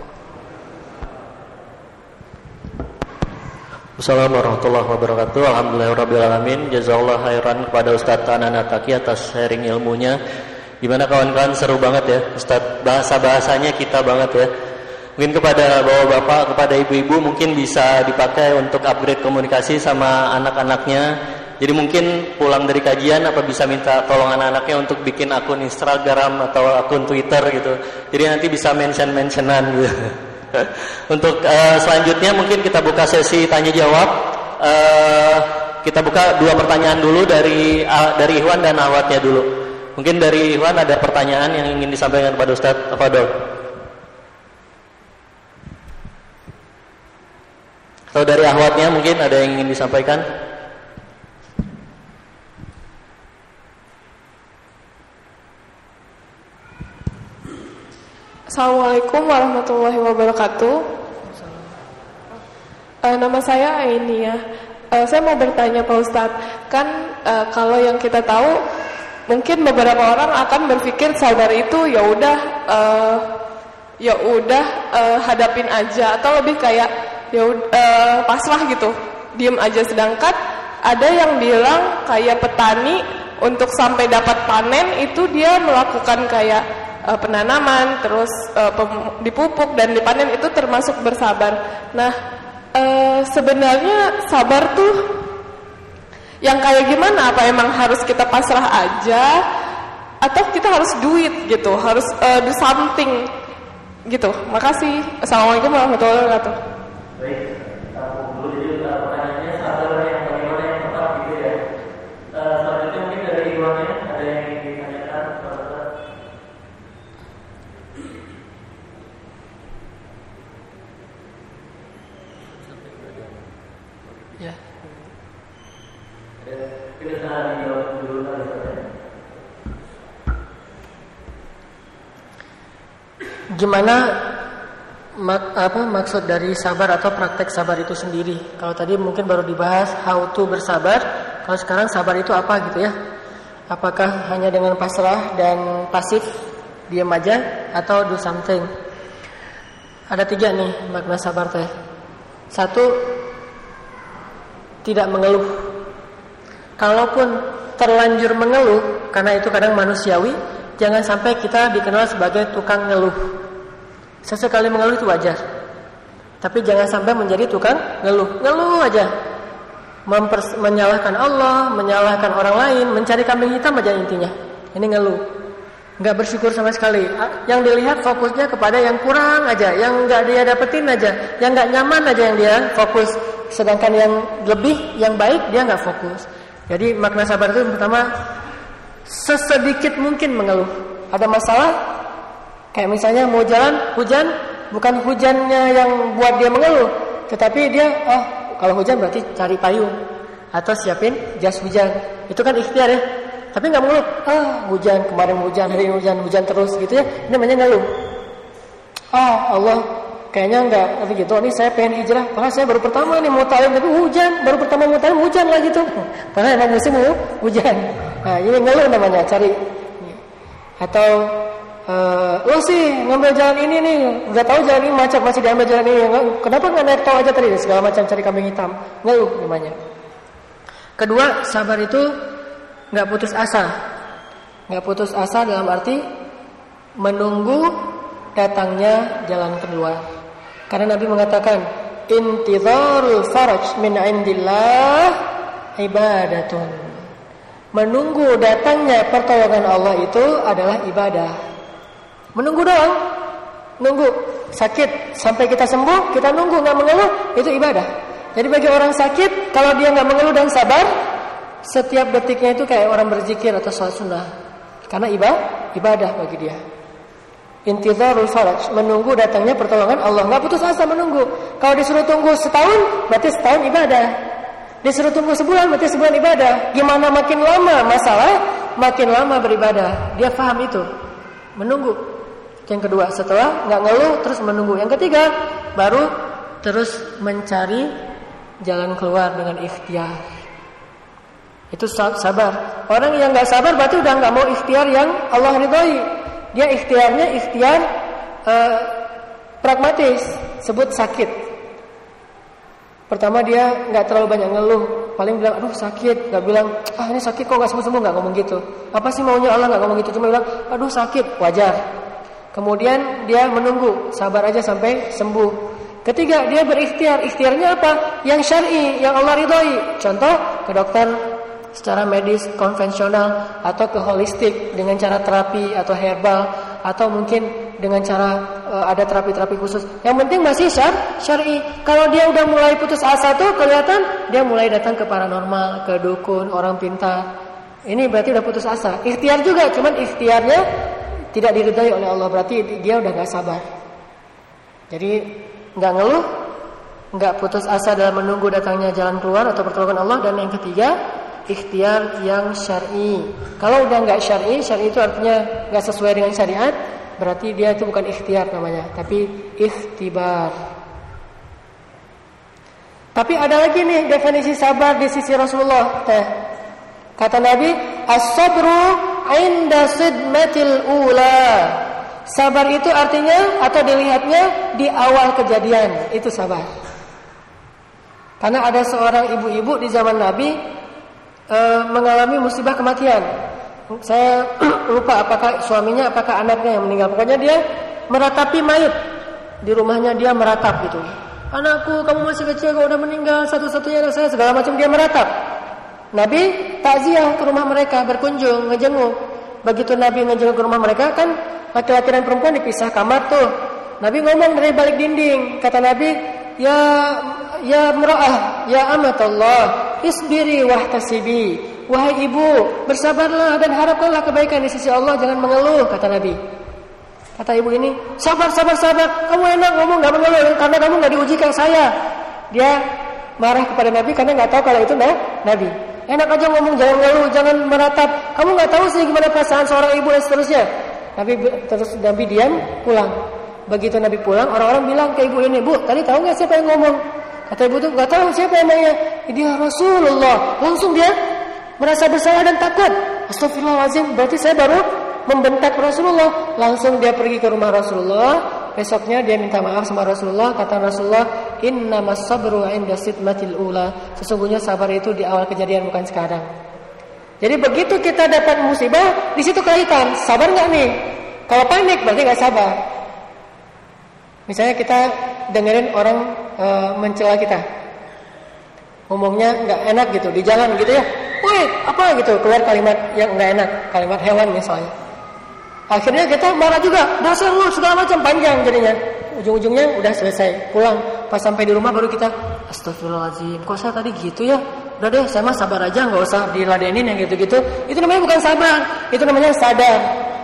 Assalamualaikum warahmatullahi wabarakatuh. Alhamdulillahirabbil alamin. Jazakallahu khairan kepada Ustaz Anana Taki atas sharing ilmunya. Gimana kawan-kawan, seru banget ya Ustaz, bahasa-bahasanya kita banget ya. Mungkin kepada bapak-bapak, kepada ibu-ibu mungkin bisa dipakai untuk upgrade komunikasi sama anak-anaknya. Jadi mungkin pulang dari kajian apa bisa minta tolong anak-anaknya untuk bikin akun Instagram atau akun Twitter gitu. Jadi nanti bisa mention-mentionan gitu. Untuk uh, selanjutnya mungkin kita buka sesi tanya jawab. Uh, kita buka dua pertanyaan dulu dari uh, dari Ikhwan dan Ahwatnya dulu. Mungkin dari Ikhwan ada pertanyaan yang ingin disampaikan kepada Ustaz Fadol. Atau dari Ahwatnya mungkin ada yang ingin disampaikan. Assalamualaikum warahmatullahi wabarakatuh. Uh, nama saya Aini ya. Uh, saya mau bertanya Pak Ustadz, kan uh, kalau yang kita tahu mungkin beberapa orang akan berpikir sabar itu ya udah uh, ya udah uh, hadapin aja, atau lebih kayak ya uh, pasrah gitu, diem aja. Sedangkan ada yang bilang kayak petani untuk sampai dapat panen itu dia melakukan kayak uh, penanaman, terus uh, pem- dipupuk dan dipanen, itu termasuk bersabar. Nah, uh, sebenarnya sabar tuh yang kayak gimana? Apa emang harus kita pasrah aja, atau kita harus do it gitu, harus uh, do something gitu? Makasih. Assalamualaikum warahmatullahi wabarakatuh. Baik, dulu jadi pertanyaannya sabar yang bagaimana yang tepat gitu ya. Uh, selanjutnya mungkin dari Ikhwannya ada yang ingin ditanyakan kepada Ya. Gimana mak, apa maksud dari sabar atau praktek sabar itu sendiri? Kalau tadi mungkin baru dibahas how to bersabar, kalau sekarang sabar itu apa gitu ya? Apakah hanya dengan pasrah dan pasif, diam aja, atau do something? Ada tiga nih makna sabar teh. Satu, tidak mengeluh. Kalaupun terlanjur mengeluh, karena itu kadang manusiawi, jangan sampai kita dikenal sebagai tukang ngeluh. Sesekali mengeluh itu wajar, tapi jangan sampai menjadi tukang ngeluh. Ngeluh aja, Mempers- menyalahkan Allah, menyalahkan orang lain, mencari kambing hitam aja intinya. Ini ngeluh, nggak bersyukur sama sekali. Yang dilihat fokusnya kepada yang kurang aja, yang nggak dia dapetin aja, yang nggak nyaman aja yang dia fokus. Sedangkan yang lebih, yang baik dia nggak fokus. Jadi makna sabar itu yang pertama, sesedikit mungkin mengeluh. Ada masalah, kayak misalnya mau jalan hujan, bukan hujannya yang buat dia mengeluh, tetapi dia oh kalau hujan berarti cari payung atau siapin jas hujan. Itu kan ikhtiar ya. Tapi nggak mengeluh, ah hujan kemarin hujan, hari ini hujan, hujan terus gitu ya. Ini namanya ngeluh. Ah Allah, kayaknya nggak begitu. Ini saya pengen hijrah, padahal saya baru pertama nih mau talim, tapi hujan, baru pertama mau talim hujan lah gitu. Padahal emang musim hujan. Nah ini ngeluh namanya, cari. Atau uh, lo sih ngambil jalan ini nih, udah tahu jalan ini macet masih diambil jalan ini, kenapa nggak naik tol aja tadi? Segala macam cari kambing hitam, ngeluh namanya. Kedua, sabar itu nggak putus asa, nggak putus asa dalam arti menunggu datangnya jalan kedua. Karena Nabi mengatakan, intizarul faraj min indillah ibadatun. Menunggu datangnya pertolongan Allah itu adalah ibadah. Menunggu doang, nunggu sakit sampai kita sembuh, kita nunggu nggak mengeluh, itu ibadah. Jadi bagi orang sakit, kalau dia nggak mengeluh dan sabar, setiap detiknya itu kayak orang berzikir atau sholat sunnah. Karena ibadah, ibadah bagi dia. Intizarul faraj, menunggu datangnya pertolongan Allah, nggak putus asa menunggu. Kalau disuruh tunggu setahun, berarti setahun ibadah. Disuruh tunggu sebulan, berarti sebulan ibadah. Gimana makin lama masalah, makin lama beribadah. Dia paham itu, menunggu. Yang kedua, setelah nggak ngeluh terus menunggu. Yang ketiga, baru terus mencari jalan keluar dengan ikhtiar. Itu sabar. Orang yang nggak sabar berarti udah nggak mau ikhtiar yang Allah ridhoi. Dia ikhtiarnya ikhtiar uh, pragmatis, sebut sakit. Pertama dia nggak terlalu banyak ngeluh, paling bilang aduh sakit, nggak bilang ah ini sakit kok nggak sembuh sembuh, nggak ngomong gitu. Apa sih maunya Allah, nggak ngomong gitu, cuma bilang aduh sakit, wajar. Kemudian dia menunggu, sabar aja sampai sembuh. Ketiga, dia berikhtiar. Ikhtiarnya apa? Yang syar'i, yang Allah ridhoi. Contoh, ke dokter secara medis konvensional atau ke holistik dengan cara terapi atau herbal, atau mungkin dengan cara uh, ada terapi-terapi khusus. Yang penting masih syar, syar'i. Kalau dia udah mulai putus asa tuh kelihatan dia mulai datang ke paranormal, ke dukun, orang pintar. Ini berarti udah putus asa. Ikhtiar juga, cuman ikhtiarnya tidak diridhai oleh Allah, berarti dia udah gak sabar. Jadi gak ngeluh, gak putus asa dalam menunggu datangnya jalan keluar atau pertolongan Allah. Dan yang ketiga, ikhtiar yang syar'i. Kalau udah gak syar'i, syar'i itu artinya gak sesuai dengan syariat, berarti dia itu bukan ikhtiar namanya, tapi ikhtibar. Tapi ada lagi nih definisi sabar di sisi Rasulullah. Teh. Kata Nabi, as-sabru 'inda sidmatil ula. Sabar itu artinya atau dilihatnya di awal kejadian, itu sabar. Karena ada seorang ibu-ibu di zaman Nabi e, mengalami musibah kematian. Saya lupa apakah suaminya, apakah anaknya yang meninggal. Pokoknya dia meratapi mayat di rumahnya, dia meratap gitu. Anakku, kamu masih kecil, kau udah meninggal, satu-satunya anak saya, segala macam dia meratap. Nabi takziah ke rumah mereka, berkunjung, ngejenguk. Begitu Nabi ngejenguk ke rumah mereka, kan laki-laki dan perempuan dipisah kamar tuh. Nabi ngomong dari balik dinding, kata Nabi, ya ya mra'ah, ya amatallah, isbiri wahtasibi. Wahai ibu, bersabarlah dan harapkanlah kebaikan di sisi Allah, jangan mengeluh, kata Nabi. Kata ibu ini, sabar, sabar, sabar. Kamu enak ngomong, gak mengeluh, karena kamu gak diuji kayak saya. Dia marah kepada Nabi karena gak tahu kalau itu nah, Nabi. Enak aja ngomong, jangan ngeluh, jangan meratap. Kamu gak tahu sih gimana perasaan seorang ibu dan seterusnya. Nabi terus Nabi diam, pulang. Begitu Nabi pulang, orang-orang bilang ke ibu ini, Bu, tadi tahu nggak siapa yang ngomong? Kata ibu itu, nggak tahu siapa emangnya. Dia Rasulullah. Langsung dia merasa bersalah dan takut. Astagfirullahaladzim, berarti saya baru membentak Rasulullah. Langsung dia pergi ke rumah Rasulullah. Besoknya dia minta maaf sama Rasulullah. Kata Rasulullah, innamas sabru 'inda sidmatil ula. Sesungguhnya sabar itu di awal kejadian, bukan sekarang. Jadi begitu kita dapat musibah, di situ kelihatan sabar nggak nih. Kalau panik berarti nggak sabar. Misalnya kita dengerin orang e, mencela kita, ngomongnya nggak enak gitu di jalan gitu ya, woi apa gitu, keluar kalimat yang nggak enak, kalimat hewan misalnya. Akhirnya kita marah juga, dasar lu segala macam, panjang jadinya. Ujung-ujungnya udah selesai, pulang. Pas sampai di rumah baru kita, astagfirullahaladzim, kok saya tadi gitu ya? Udah deh, saya mah sabar aja, nggak usah diladenin yang gitu-gitu. Itu namanya bukan sabar, itu namanya sadar.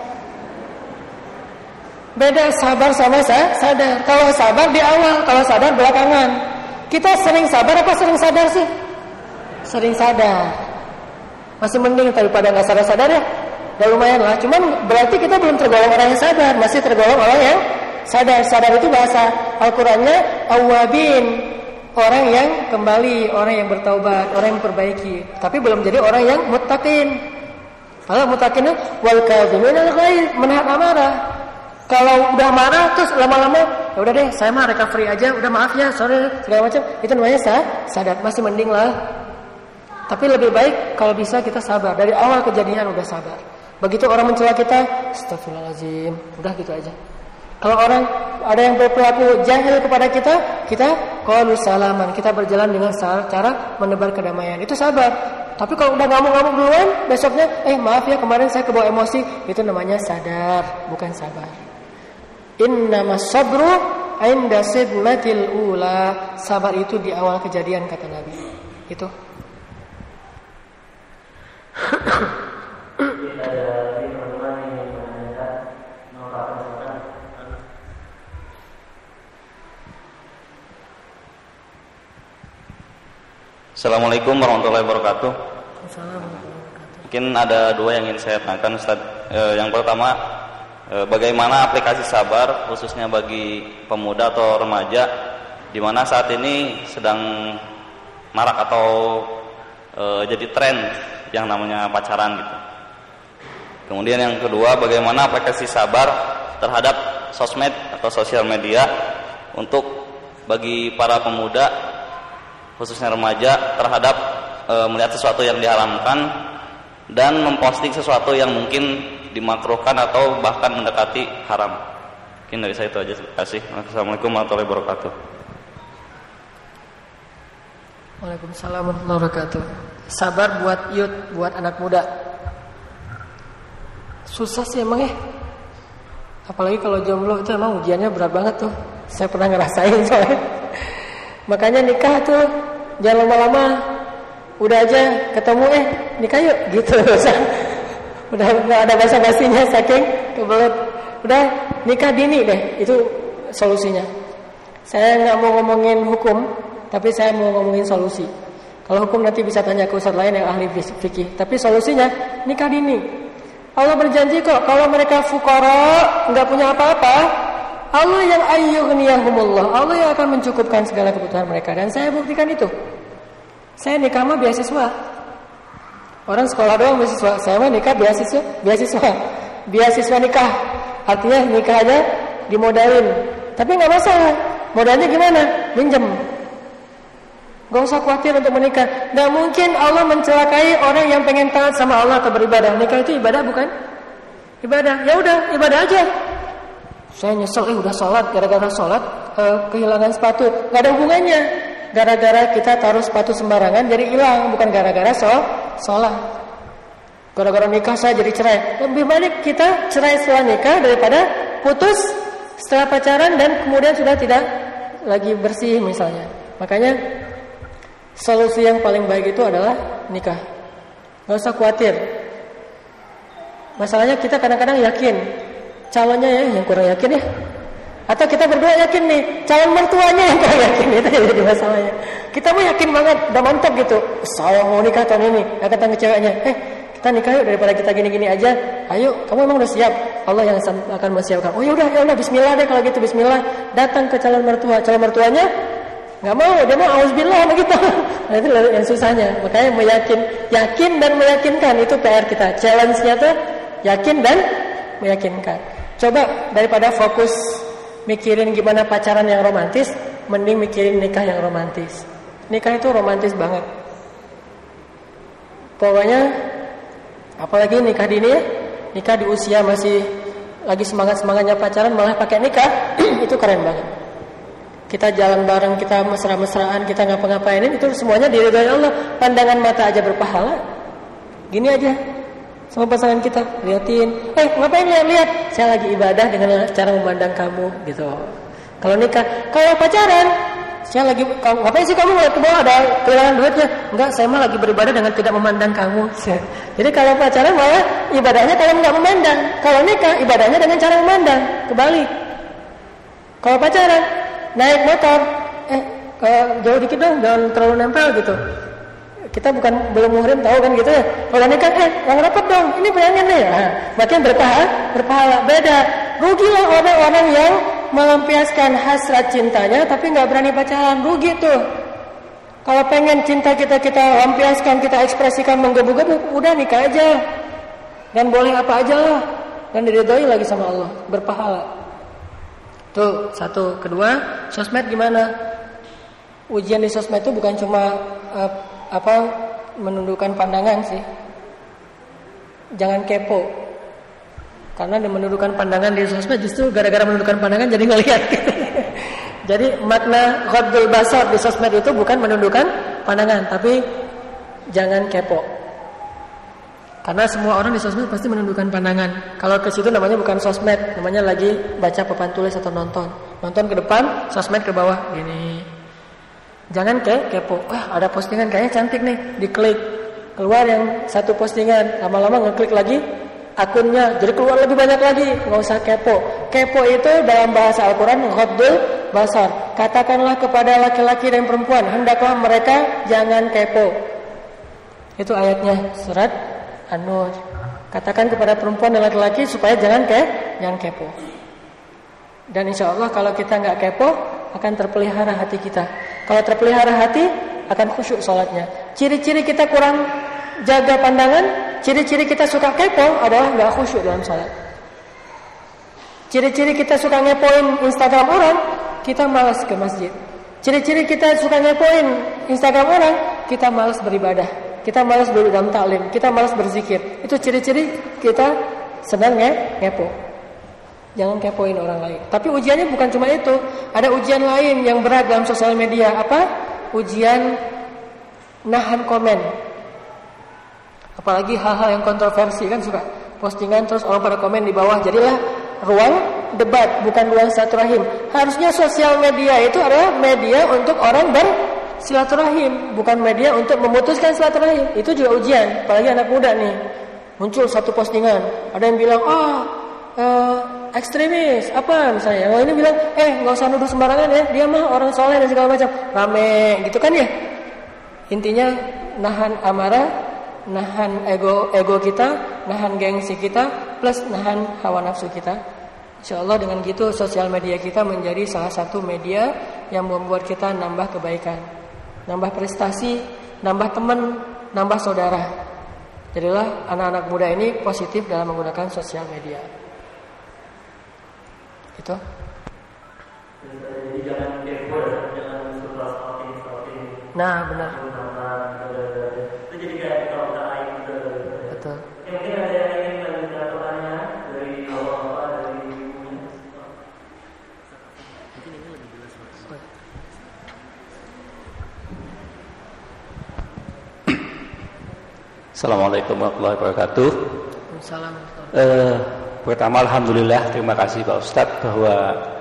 Beda sabar sama sadar. Kalau sabar di awal, kalau sadar belakangan. Kita sering sabar apa sering sadar sih? Sering sadar. Masih mending daripada nggak sadar-sadar ya. Ya lumayan lah. Cuman berarti kita belum tergolong orang yang sadar, masih tergolong orang yang sadar. Sadar itu bahasa Al-Qur'annya awwabin, orang yang kembali, orang yang bertaubat, orang yang perbaiki. Tapi belum jadi orang yang muttaqin. Kalau muttaqinnya wal kadhimin al-ghaidz, menahan amarah. Kalau udah marah terus lama-lama, ya udah deh, saya mah recovery aja, udah maaf ya, sorry segala macam. Itu namanya sadar, masih mending lah. Tapi lebih baik kalau bisa kita sabar. Dari awal kejadian udah sabar. Begitu orang mencela kita, astagfirullahaladzim, udah gitu aja. Kalau orang ada yang berperilaku jahil kepada kita, kita qalu salaman, kita berjalan dengan cara menebar kedamaian. Itu sabar. Tapi kalau udah ngamuk-ngamuk duluan, besoknya, eh maaf ya kemarin saya kebawa emosi, itu namanya sadar, bukan sabar. Innamas sabru 'inda sidmatil ula. Sabar itu di awal kejadian, kata Nabi. Itu. Assalamualaikum warahmatullahi wabarakatuh. Assalamualaikum warahmatullahi wabarakatuh. Mungkin ada dua yang ingin saya tanyakan, Ustaz. E, yang pertama, e, bagaimana aplikasi sabar khususnya bagi pemuda atau remaja di mana saat ini sedang marak atau e, jadi tren yang namanya pacaran gitu. Kemudian yang kedua, bagaimana aplikasi sabar terhadap sosmed atau sosial media untuk bagi para pemuda khususnya remaja terhadap e, melihat sesuatu yang diharamkan dan memposting sesuatu yang mungkin dimakruhkan atau bahkan mendekati haram. Mungkin dari saya itu aja. Terima kasih. Assalamualaikum warahmatullahi wabarakatuh. Waalaikumsalam warahmatullahi wabarakatuh. Sabar buat youth, buat anak muda. Susah sih emang ya. Apalagi kalau jomblo itu emang ujiannya berat banget tuh. Saya pernah ngerasain soalnya. Makanya nikah tuh jangan lama-lama. Udah aja ketemu eh nikah yuk gitu. Udah nggak ada basa-basinya saking kebelet. Udah nikah dini deh, itu solusinya. Saya nggak mau ngomongin hukum, tapi saya mau ngomongin solusi. Kalau hukum nanti bisa tanya ke ustadz lain yang ahli fikih. Tapi solusinya nikah dini. Allah berjanji kok kalau mereka fuqara, nggak punya apa-apa, Allah yang ayyughniyahumullah, Allah yang akan mencukupkan segala kebutuhan mereka. Dan saya buktikan itu. Saya nikah mah beasiswa. Orang sekolah doang beasiswa. Saya mah nikah beasiswa, beasiswa, beasiswa nikah. Artinya nikahnya dimodalin. Tapi nggak masalah. Modalnya gimana? Minjem. Gak usah khawatir untuk menikah. Gak mungkin Allah mencelakai orang yang pengen taat sama Allah atau beribadah. Nikah itu ibadah bukan? Ibadah. Ya udah, ibadah aja. Saya nyesel, eh udah sholat, gara-gara sholat eh, kehilangan sepatu. Gak ada hubungannya. Gara-gara kita taruh sepatu sembarangan jadi hilang, bukan gara-gara sholat. sholat. Gara-gara nikah saya jadi cerai. Lebih baik kita cerai setelah nikah daripada putus setelah pacaran dan kemudian sudah tidak lagi bersih misalnya. Makanya solusi yang paling baik itu adalah nikah. Gak usah khawatir. Masalahnya kita kadang-kadang yakin calonnya ya yang kurang yakin ya. Atau kita berdua yakin nih calon mertuanya yang kurang yakin. Itu jadi masalahnya. Kita mah yakin banget, udah mantap gitu. Saya mau nikah tahun ini. Kata tangga ceweknya, eh kita nikah yuk daripada kita gini-gini aja. Ayo, kamu emang udah siap? Allah yang akan menyiapkan. Oh yaudah, yaudah Bismillah deh kalau gitu Bismillah. Datang ke calon mertua. Calon mertuanya nggak mau, dia mau auzubillah begitu. Nah itu yang susahnya. Makanya meyakin, yakin dan meyakinkan itu P R kita. Challenge-nya tuh yakin dan meyakinkan. Coba daripada fokus mikirin gimana pacaran yang romantis, mending mikirin nikah yang romantis. Nikah itu romantis banget. Pokoknya apalagi nikah dini ya, nikah di usia masih lagi semangat-semangatnya pacaran malah pakai nikah, itu keren banget. Kita jalan bareng, kita mesra-mesraan, kita ngapa-ngapainin, itu semuanya diridhoi Allah. Pandangan mata aja berpahala. Gini aja sama pasangan kita, liatin, eh ngapain ya lihat? Saya lagi ibadah dengan cara memandang kamu, gitu. Kalau nikah, kalau pacaran, saya lagi, ngapain sih kamu ngeliat ke bawah ada kehilangan duitnya? Enggak, saya mah lagi beribadah dengan tidak memandang kamu. Jadi kalau pacaran malah ibadahnya kalau nggak memandang, kalau nikah ibadahnya dengan cara memandang, kebalik. Kalau pacaran naik motor, eh jauh dikit dong, jangan terlalu nempel gitu. Kita bukan belum muhrim tahu kan gitu ya. Kalau nikah eh yang rapat dong, ini pengen nih. Nah, makin berpahala, berpahala. Beda. Rugilah orang-orang yang melampiaskan hasrat cintanya tapi nggak berani pacaran. Rugi tuh. Kalau pengen cinta kita kita lampiaskan, kita ekspresikan menggebu-gebu, udah nikah aja. Dan boleh apa aja lah. Dan diridhoi lagi sama Allah, berpahala. Tuh, satu, kedua, sosmed gimana? Ujian di sosmed itu bukan cuma uh, apa menundukkan pandangan sih. Jangan kepo. Karena menundukkan pandangan di sosmed justru gara-gara menundukkan pandangan jadi ngelihat. Jadi makna ghaddul basar di sosmed itu bukan menundukkan pandangan, tapi jangan kepo. Karena semua orang di sosmed pasti menundukkan pandangan. Kalau ke situ namanya bukan sosmed, namanya lagi baca papan tulis atau nonton. Nonton ke depan, sosmed ke bawah gini. Jangan ke kepo. Wah, ada postingan kayaknya cantik nih, diklik. Keluar yang satu postingan, lama-lama ngeklik lagi akunnya, jadi keluar lebih banyak lagi. Enggak usah kepo. Kepo itu dalam bahasa Al-Qur'an ghaddul basar. Katakanlah kepada laki-laki dan perempuan, hendaklah mereka jangan kepo. Itu ayatnya surat An-Nur. Katakan kepada perempuan dan laki-laki supaya jangan ke, jangan kepo. Dan insya Allah kalau kita nggak kepo, akan terpelihara hati kita. Kalau terpelihara hati, akan khusyuk sholatnya. Ciri-ciri kita kurang jaga pandangan, ciri-ciri kita suka kepo adalah nggak khusyuk dalam sholat. Ciri-ciri kita suka ngepoin Instagram orang, kita malas ke masjid. Ciri-ciri kita suka ngepoin Instagram orang, kita malas beribadah. Kita malas duduk dalam taklim, kita malas berzikir. Itu ciri-ciri kita sedang nge- ngepo. Jangan kepoin orang lain. Tapi ujiannya bukan cuma itu. Ada ujian lain yang berat dalam sosial media. Apa? Ujian nahan komen. Apalagi hal-hal yang kontroversi kan suka postingan terus orang pada komen di bawah. Jadilah ruang debat, bukan ruang silaturahim. Harusnya sosial media itu adalah media untuk orang bersilaturahim, bukan media untuk memutuskan silaturahim. Itu juga ujian. Apalagi anak muda nih. Muncul satu postingan, ada yang bilang, "Ah, uh, ekstremis apa misalnya." Yang ini bilang, "Eh, nggak usah nuduh sembarangan ya, dia mah orang soleh dan segala macam." Rame gitu kan ya. Intinya nahan amarah, nahan ego ego kita, nahan gengsi kita, plus nahan hawa nafsu kita. Insyaallah dengan gitu sosial media kita menjadi salah satu media yang membuat kita nambah kebaikan, nambah prestasi, nambah teman, nambah saudara. Jadilah anak-anak muda ini positif dalam menggunakan sosial media. Itu. Jadi jangan kepo, jangan suka stalking-stalking. Nah, benar. Itu jadi kayak kalau kita aib gitu. Betul. Ya, mungkin ada yang ingin melanjutkan pertanyaan dari awal-awal dari ibunya. Mungkin ini lebih jelas. Assalamualaikum warahmatullahi wabarakatuh. Assalamualaikum. Eh, pertama alhamdulillah, terima kasih Pak Ustadz bahwa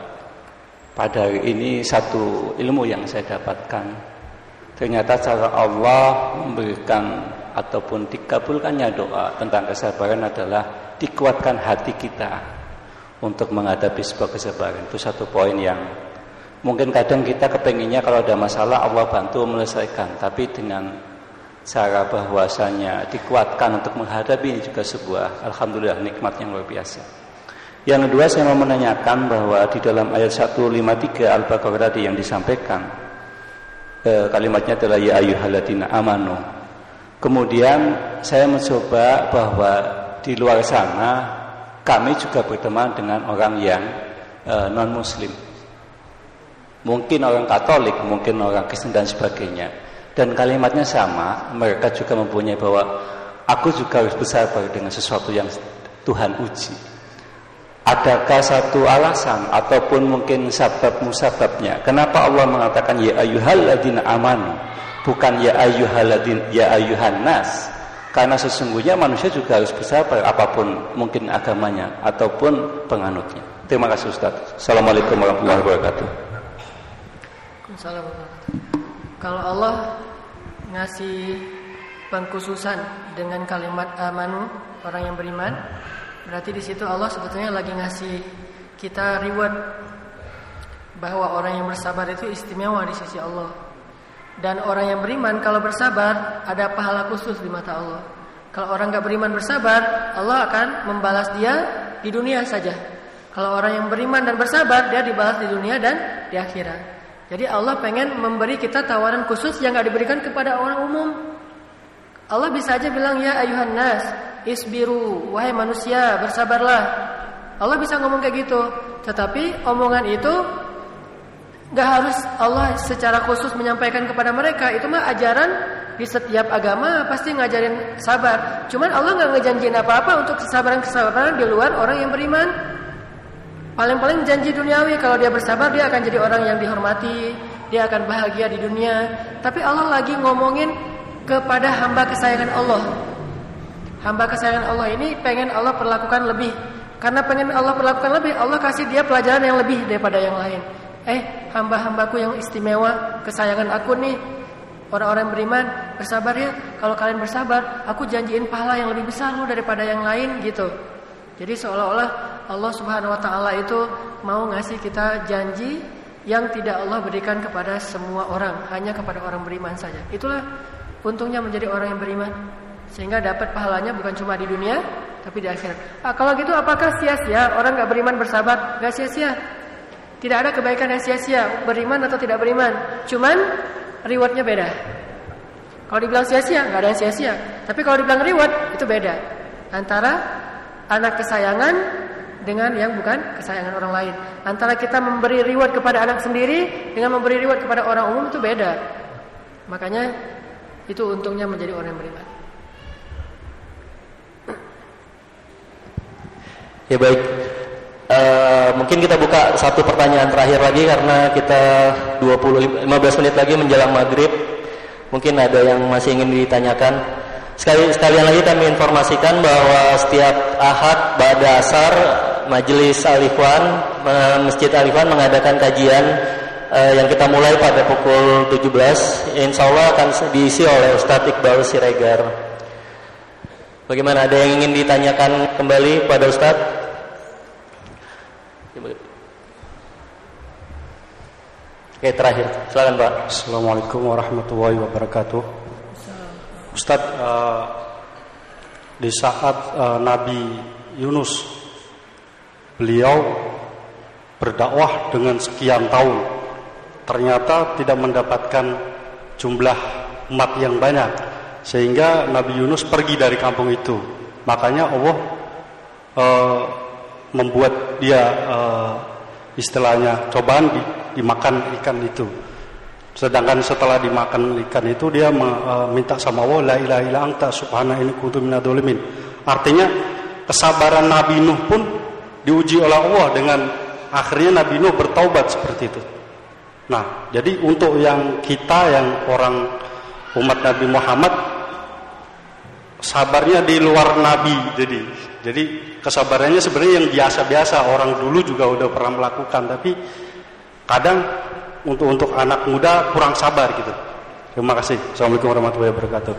pada hari ini satu ilmu yang saya dapatkan. Ternyata cara Allah memberikan ataupun dikabulkannya doa tentang kesabaran adalah dikuatkan hati kita untuk menghadapi sebuah kesabaran. Itu satu poin yang mungkin kadang kita kepenginnya kalau ada masalah Allah bantu menyelesaikan, tapi dengan cara bahwasanya dikuatkan untuk menghadapi ini juga sebuah alhamdulillah nikmat yang luar biasa. Yang kedua saya mau menanyakan bahwa di dalam ayat seratus lima puluh tiga Al-Baqarah tadi yang disampaikan eh, kalimatnya adalah ya ayyuhalladzina amanu. Kemudian saya mencoba bahwa di luar sana kami juga berteman dengan orang yang eh, non muslim. Mungkin orang Katolik, mungkin orang Kristen dan sebagainya. Dan kalimatnya sama, mereka juga mempunyai bahwa aku juga harus bersabar dengan sesuatu yang Tuhan uji. Adakah satu alasan ataupun mungkin sabab musababnya? Kenapa Allah mengatakan ya ayyuhalladzina amanu, bukan ya ayyuhalladzina ya ayyuhan nas? Karena sesungguhnya manusia juga harus bersabar apapun mungkin agamanya ataupun penganutnya. Terima kasih Ustaz. Assalamualaikum warahmatullahi wabarakatuh. Assalamualaikum. Kalau Allah ngasih pengkhususan dengan kalimat amanu, orang yang beriman, berarti di situ Allah sebetulnya lagi ngasih kita reward bahwa orang yang bersabar itu istimewa di sisi Allah. Dan orang yang beriman kalau bersabar ada pahala khusus di mata Allah. Kalau orang enggak beriman bersabar, Allah akan membalas dia di dunia saja. Kalau orang yang beriman dan bersabar, dia dibalas di dunia dan di akhirat. Jadi Allah pengen memberi kita tawaran khusus yang gak diberikan kepada orang umum. Allah bisa aja bilang ya ayuhan nas isbiru, wahai manusia bersabarlah. Allah bisa ngomong kayak gitu. Tetapi omongan itu gak harus Allah secara khusus menyampaikan kepada mereka. Itu mah ajaran di setiap agama pasti ngajarin sabar. Cuman Allah gak ngejanjiin apa-apa untuk kesabaran-kesabaran di luar orang yang beriman. Paling-paling janji duniawi, kalau dia bersabar dia akan jadi orang yang dihormati, dia akan bahagia di dunia. Tapi Allah lagi ngomongin kepada hamba kesayangan Allah. Hamba kesayangan Allah ini pengen Allah perlakukan lebih. Karena pengen Allah perlakukan lebih, Allah kasih dia pelajaran yang lebih daripada yang lain. Eh, hamba-hambaku yang istimewa, kesayangan aku nih, orang-orang beriman, bersabar ya. Kalau kalian bersabar, aku janjiin pahala yang lebih besar loh daripada yang lain gitu. Jadi seolah-olah Allah Subhanahu wa taala itu mau ngasih kita janji yang tidak Allah berikan kepada semua orang, hanya kepada orang beriman saja. Itulah untungnya menjadi orang yang beriman. sehingga dapat pahalanya bukan cuma di dunia tapi di akhirat. Ah, kalau gitu apakah sia-sia orang nggak beriman bersahabat? Nggak sia-sia. Tidak ada kebaikan yang sia-sia, beriman atau tidak beriman. Cuman rewardnya beda. Kalau dibilang sia-sia, nggak ada yang sia-sia. Tapi kalau dibilang reward, itu beda. Antara anak kesayangan dengan yang bukan kesayangan orang lain. Antara kita memberi reward kepada anak sendiri dengan memberi reward kepada orang umum itu beda. Makanya itu untungnya menjadi orang yang beriman. Ya baik, uh, mungkin kita buka satu pertanyaan terakhir lagi karena kita dua puluh lima belas menit lagi menjelang maghrib. Mungkin ada yang masih ingin ditanyakan. Sekali sekalian lagi kami informasikan bahwa setiap Ahad ba'da asar Majelis Al-Ikhwan Masjid Al-Ikhwan mengadakan kajian uh, yang kita mulai pada pukul tujuh belas. Insya Allah akan diisi oleh Ustadz Iqbal Siregar. Bagaimana, ada yang ingin ditanyakan kembali pada Ustadz? Oke, terakhir, silakan Pak. Assalamualaikum warahmatullahi wabarakatuh. Ustadz, uh, di saat uh, Nabi Yunus beliau berdakwah dengan sekian tahun, ternyata tidak mendapatkan jumlah umat yang banyak, sehingga Nabi Yunus pergi dari kampung itu. Makanya Allah uh, membuat dia uh, istilahnya cobaan di, dimakan ikan itu. Sedangkan setelah dimakan ikan itu dia meminta sama Allah, la ilaha illa anta subhana inni kuntu minadz dzalimin. Artinya kesabaran Nabi Nuh pun diuji oleh Allah dengan akhirnya Nabi Nuh bertaubat seperti itu. Nah, jadi untuk yang kita yang orang umat Nabi Muhammad, sabarnya di luar Nabi. Jadi jadi kesabarannya sebenarnya yang biasa-biasa, orang dulu juga udah pernah melakukan, tapi kadang untuk untuk anak muda kurang sabar gitu. Terima kasih. Assalamualaikum warahmatullahi wabarakatuh.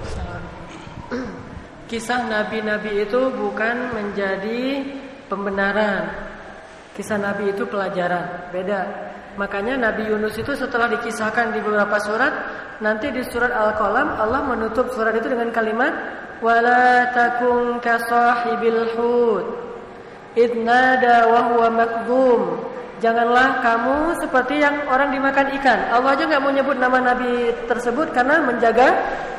Kisah nabi-nabi itu bukan menjadi pembenaran. Kisah nabi itu pelajaran, beda. Makanya Nabi Yunus itu setelah dikisahkan di beberapa surat, nanti di surat Al-Qalam Allah menutup surat itu dengan kalimat wala takun ka sahibil hut id nada wa huwa makdhum. Janganlah kamu seperti yang orang dimakan ikan. Allah aja nggak mau nyebut nama Nabi tersebut karena menjaga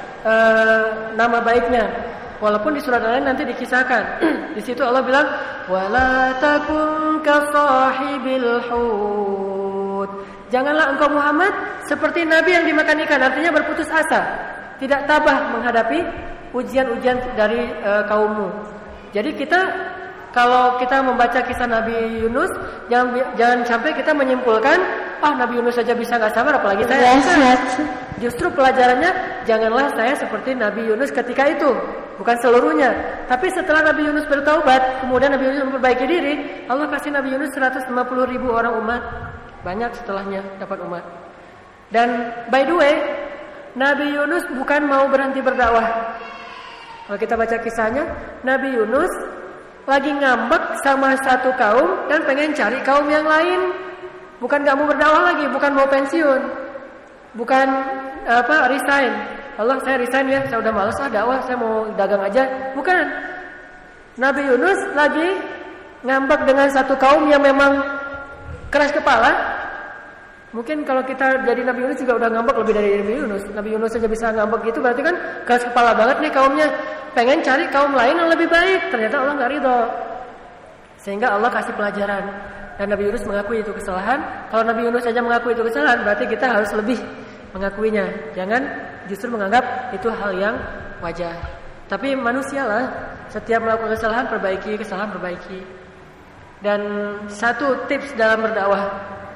uh, nama baiknya. Walaupun di surat lain nanti dikisahkan. Di situ Allah bilang wala takun ka sahibil hut. Janganlah engkau Muhammad seperti Nabi yang dimakan ikan. Artinya berputus asa, tidak tabah menghadapi ujian-ujian dari uh, kaummu. Jadi kita kalau kita membaca kisah Nabi Yunus, jangan jangan sampai kita menyimpulkan, ah Nabi Yunus saja bisa nggak sabar, apalagi saya. Justru pelajarannya, janganlah saya seperti Nabi Yunus ketika itu, bukan seluruhnya. Tapi setelah Nabi Yunus bertaubat, kemudian Nabi Yunus memperbaiki diri, Allah kasih Nabi Yunus seratus lima puluh ribu orang umat, banyak setelahnya dapat umat. Dan by the way, Nabi Yunus bukan mau berhenti berdakwah. Kalau kita baca kisahnya, Nabi Yunus lagi ngambek sama satu kaum dan pengen cari kaum yang lain. Bukan gak mau berdakwah lagi, bukan mau pensiun, bukan apa resign. Allah saya resign ya, saya udah malas ah dakwah, saya mau dagang aja. Bukan. Nabi Yunus lagi ngambek dengan satu kaum yang memang keras kepala. Mungkin kalau kita jadi Nabi Yunus juga udah ngambek lebih dari Nabi Yunus. Nabi Yunus saja bisa ngambek gitu, berarti kan keras kepala banget nih kaumnya. Pengen cari kaum lain yang lebih baik, ternyata Allah nggak ridho. Sehingga Allah kasih pelajaran. Dan Nabi Yunus mengakui itu kesalahan. Kalau Nabi Yunus saja mengakui itu kesalahan, berarti kita harus lebih mengakuinya. Jangan justru menganggap itu hal yang wajar. Tapi manusialah, setiap melakukan kesalahan perbaiki, kesalahan perbaiki. Dan satu tips dalam berdakwah,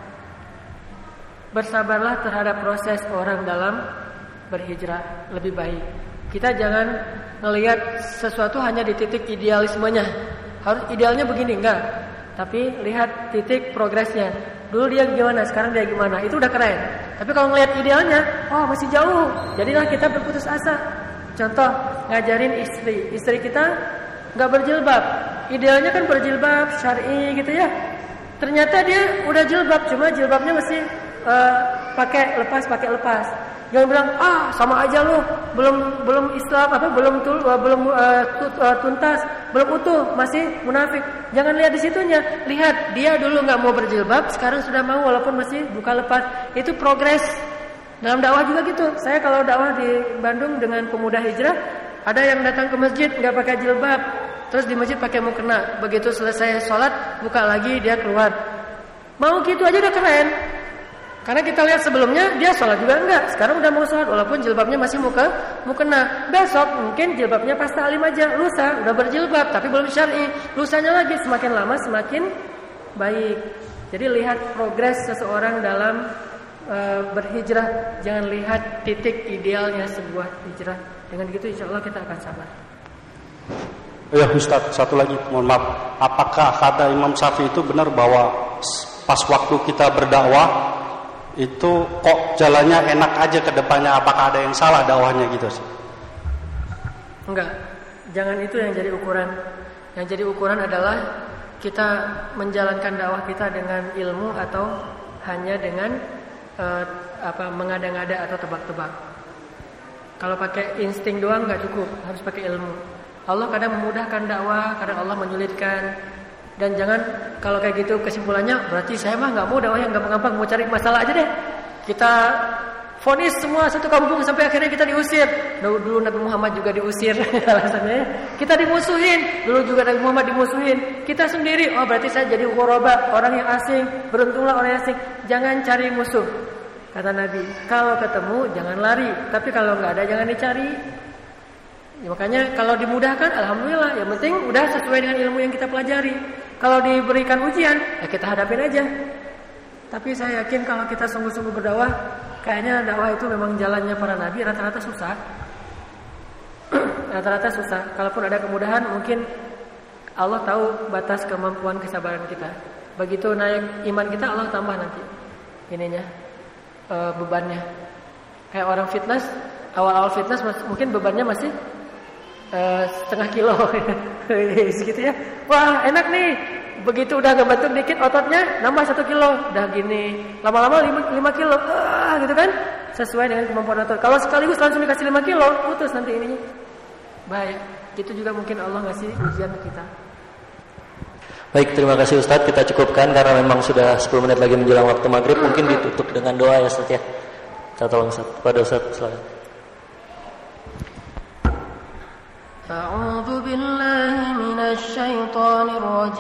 bersabarlah terhadap proses orang dalam berhijrah, lebih baik. Kita jangan melihat sesuatu hanya di titik idealismenya. Harus idealnya begini, enggak. Tapi lihat titik progresnya. Dulu dia gimana, sekarang dia gimana. Itu udah keren. Tapi kalau ngelihat idealnya, oh masih jauh. Jadilah kita berputus asa. Contoh, ngajarin istri. Istri kita enggak berjilbab. Idealnya kan berjilbab syar'i gitu ya. Ternyata dia udah jilbab, cuma jilbabnya masih uh, pakai lepas, pakai lepas. Jangan bilang, ah sama aja lu, belum belum Islam apa belum tul, uh, belum uh, tut, uh, tuntas, belum utuh, masih munafik. Jangan lihat di situnya, lihat dia dulu nggak mau berjilbab, sekarang sudah mau walaupun masih buka lepas. Itu progres. Dalam dakwah juga gitu. Saya kalau dakwah di Bandung dengan pemuda hijrah, ada yang datang ke masjid nggak pakai jilbab, terus di masjid pakai mukena. Begitu selesai sholat, buka lagi dia keluar. Mau gitu aja udah keren. Karena kita lihat sebelumnya dia sholat juga enggak, sekarang udah mau sholat walaupun jilbabnya masih muka mukena. Besok mungkin jilbabnya pas ta'lim aja, lusa udah berjilbab tapi belum syar'i. Lusanya lagi semakin lama semakin baik. Jadi lihat progres seseorang dalam uh, berhijrah, jangan lihat titik idealnya sebuah hijrah. Dengan gitu insya Allah kita akan sabar. Ya Ustaz, satu lagi, mohon maaf. Apakah kata Imam Syafi'i itu benar bahwa pas waktu kita berdakwah itu kok jalannya enak aja ke depannya? Apakah ada yang salah dakwahnya gitu sih? Enggak, jangan itu yang jadi ukuran. Yang jadi ukuran adalah kita menjalankan dakwah kita dengan ilmu atau hanya dengan uh, apa mengada-ngada atau tebak-tebak. Kalau pakai insting doang nggak cukup, harus pakai ilmu. Allah kadang memudahkan dakwah, kadang Allah menyulitkan. Dan jangan kalau kayak gitu kesimpulannya berarti saya mah nggak mau dakwah yang gampang-gampang, mau cari masalah aja deh. Kita vonis semua satu kampung sampai akhirnya kita diusir. Dulu, dulu Nabi Muhammad juga diusir alasannya. Kita dimusuhin, dulu juga Nabi Muhammad dimusuhin. Kita sendiri, oh berarti saya jadi ghuraba, orang yang asing. Beruntunglah orang yang asing. Jangan cari musuh. Kata Nabi, kalau ketemu jangan lari, tapi kalau nggak ada jangan dicari. Ya, makanya kalau dimudahkan alhamdulillah, yang penting udah sesuai dengan ilmu yang kita pelajari. Kalau diberikan ujian, ya kita hadapin aja. Tapi saya yakin kalau kita sungguh-sungguh berdakwah, kayaknya dakwah itu memang jalannya para nabi rata-rata susah. Rata-rata susah. Kalaupun ada kemudahan, mungkin Allah tahu batas kemampuan kesabaran kita. Begitu naik iman kita, Allah tambah nanti ininya e, bebannya. Kayak orang fitness, awal-awal fitness mungkin bebannya masih Uh, setengah kilo segitu ya. Wah enak nih. Begitu udah ngebentuk dikit ototnya, nambah satu kilo. Udah gini, lama-lama lima kilo, ah, gitu kan. Sesuai dengan kemampuan otot. Kalau sekaligus langsung dikasih lima kilo, putus nanti ininya. Bahaya. Itu juga mungkin Allah ngasih ujian ke kita. Baik, terima kasih Ustadz. Kita cukupkan karena memang sudah sepuluh menit lagi menjelang waktu maghrib. Mungkin ditutup dengan doa ya Ustadz ya. Kita tolong Ustadz. Pada Ustadz silakan. أعوذ بالله من الشيطان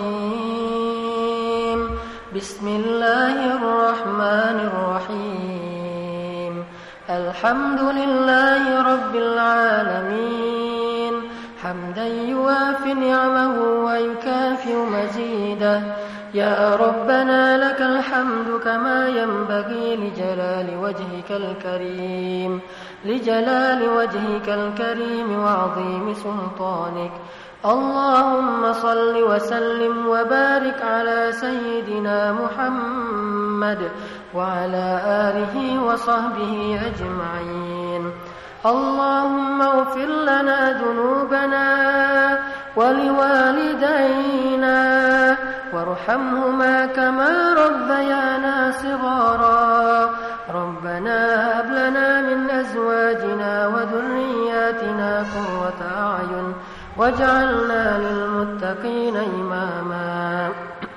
الرجيم بسم الله الرحمن الرحيم الحمد لله رب العالمين حمدا يوافي نعمه ويكافئ مزيده يا ربنا لك الحمد كما ينبغي لجلال وجهك الكريم لجلال وجهك الكريم وعظيم سلطانك اللهم صل وسلم وبارك على سيدنا محمد وعلى آله وصحبه أجمعين اللهم اغفر لنا ذنوبنا ولوالدينا وارحمهما كما ربيانا صغارا ربنا هب لنا من أزواجنا وذرياتنا قرة أعين واجعلنا للمتقين إماما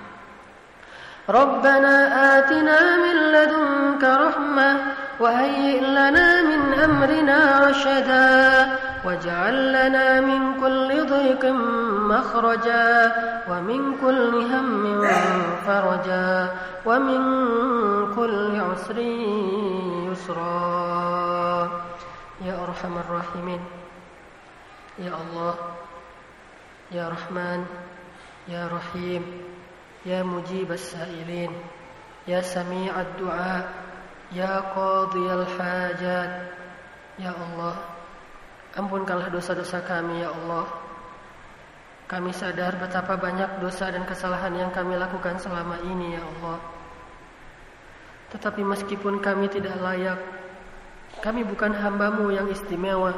ربنا آتنا من لدنك رحمة وهيئ لنا من أمرنا رشدا واجعل لنا من كل ضيق مخرجا ومن كل هم فرجا ومن كل عسر يسرا يا أرحم الراحمين يا الله يا رحمن يا رحيم يا مجيب السائلين يا سميع الدعاء يا قاضي الحاجات يا الله ampunkanlah dosa-dosa kami ya Allah. Kami sadar betapa banyak dosa dan kesalahan yang kami lakukan selama ini ya Allah. Tetapi meskipun kami tidak layak, kami bukan hamba-Mu yang istimewa.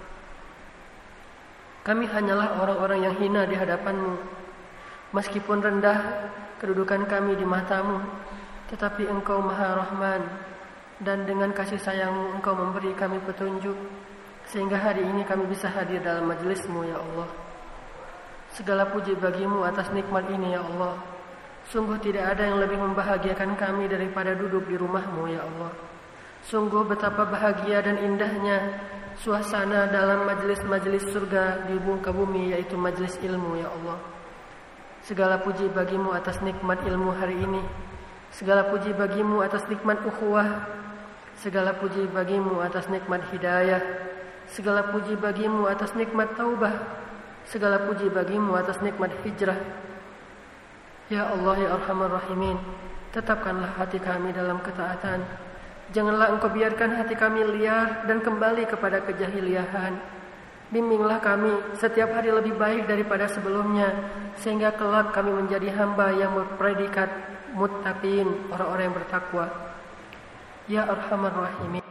Kami hanyalah orang-orang yang hina di hadapan-Mu. Meskipun rendah kedudukan kami di mata-Mu, tetapi Engkau Maha Rahman, Dan dengan kasih sayang-Mu Engkau memberi kami petunjuk, sehingga hari ini kami bisa hadir dalam majelis-Mu ya Allah. Segala puji bagi-Mu atas nikmat ini ya Allah. Sungguh tidak ada yang lebih membahagiakan kami daripada duduk di rumah-Mu ya Allah. Sungguh betapa bahagia dan indahnya suasana dalam majelis-majelis surga di muka bumi, yaitu majelis ilmu ya Allah. Segala puji bagi-Mu atas nikmat ilmu hari ini. Segala puji bagi-Mu atas nikmat ukhuwah. Segala puji bagi-Mu atas nikmat hidayah. Segala puji bagi-Mu atas nikmat taubah. Segala puji bagi-Mu atas nikmat hijrah. Ya Allah ya Arhamar Rahimin, tetapkanlah hati kami dalam ketaatan. Janganlah Engkau biarkan hati kami liar dan kembali kepada kejahiliahan. Bimbinglah kami setiap hari lebih baik daripada sebelumnya, sehingga kelak kami menjadi hamba yang berpredikat muttaqin, orang-orang yang bertakwa. Ya Arhamar Rahimin.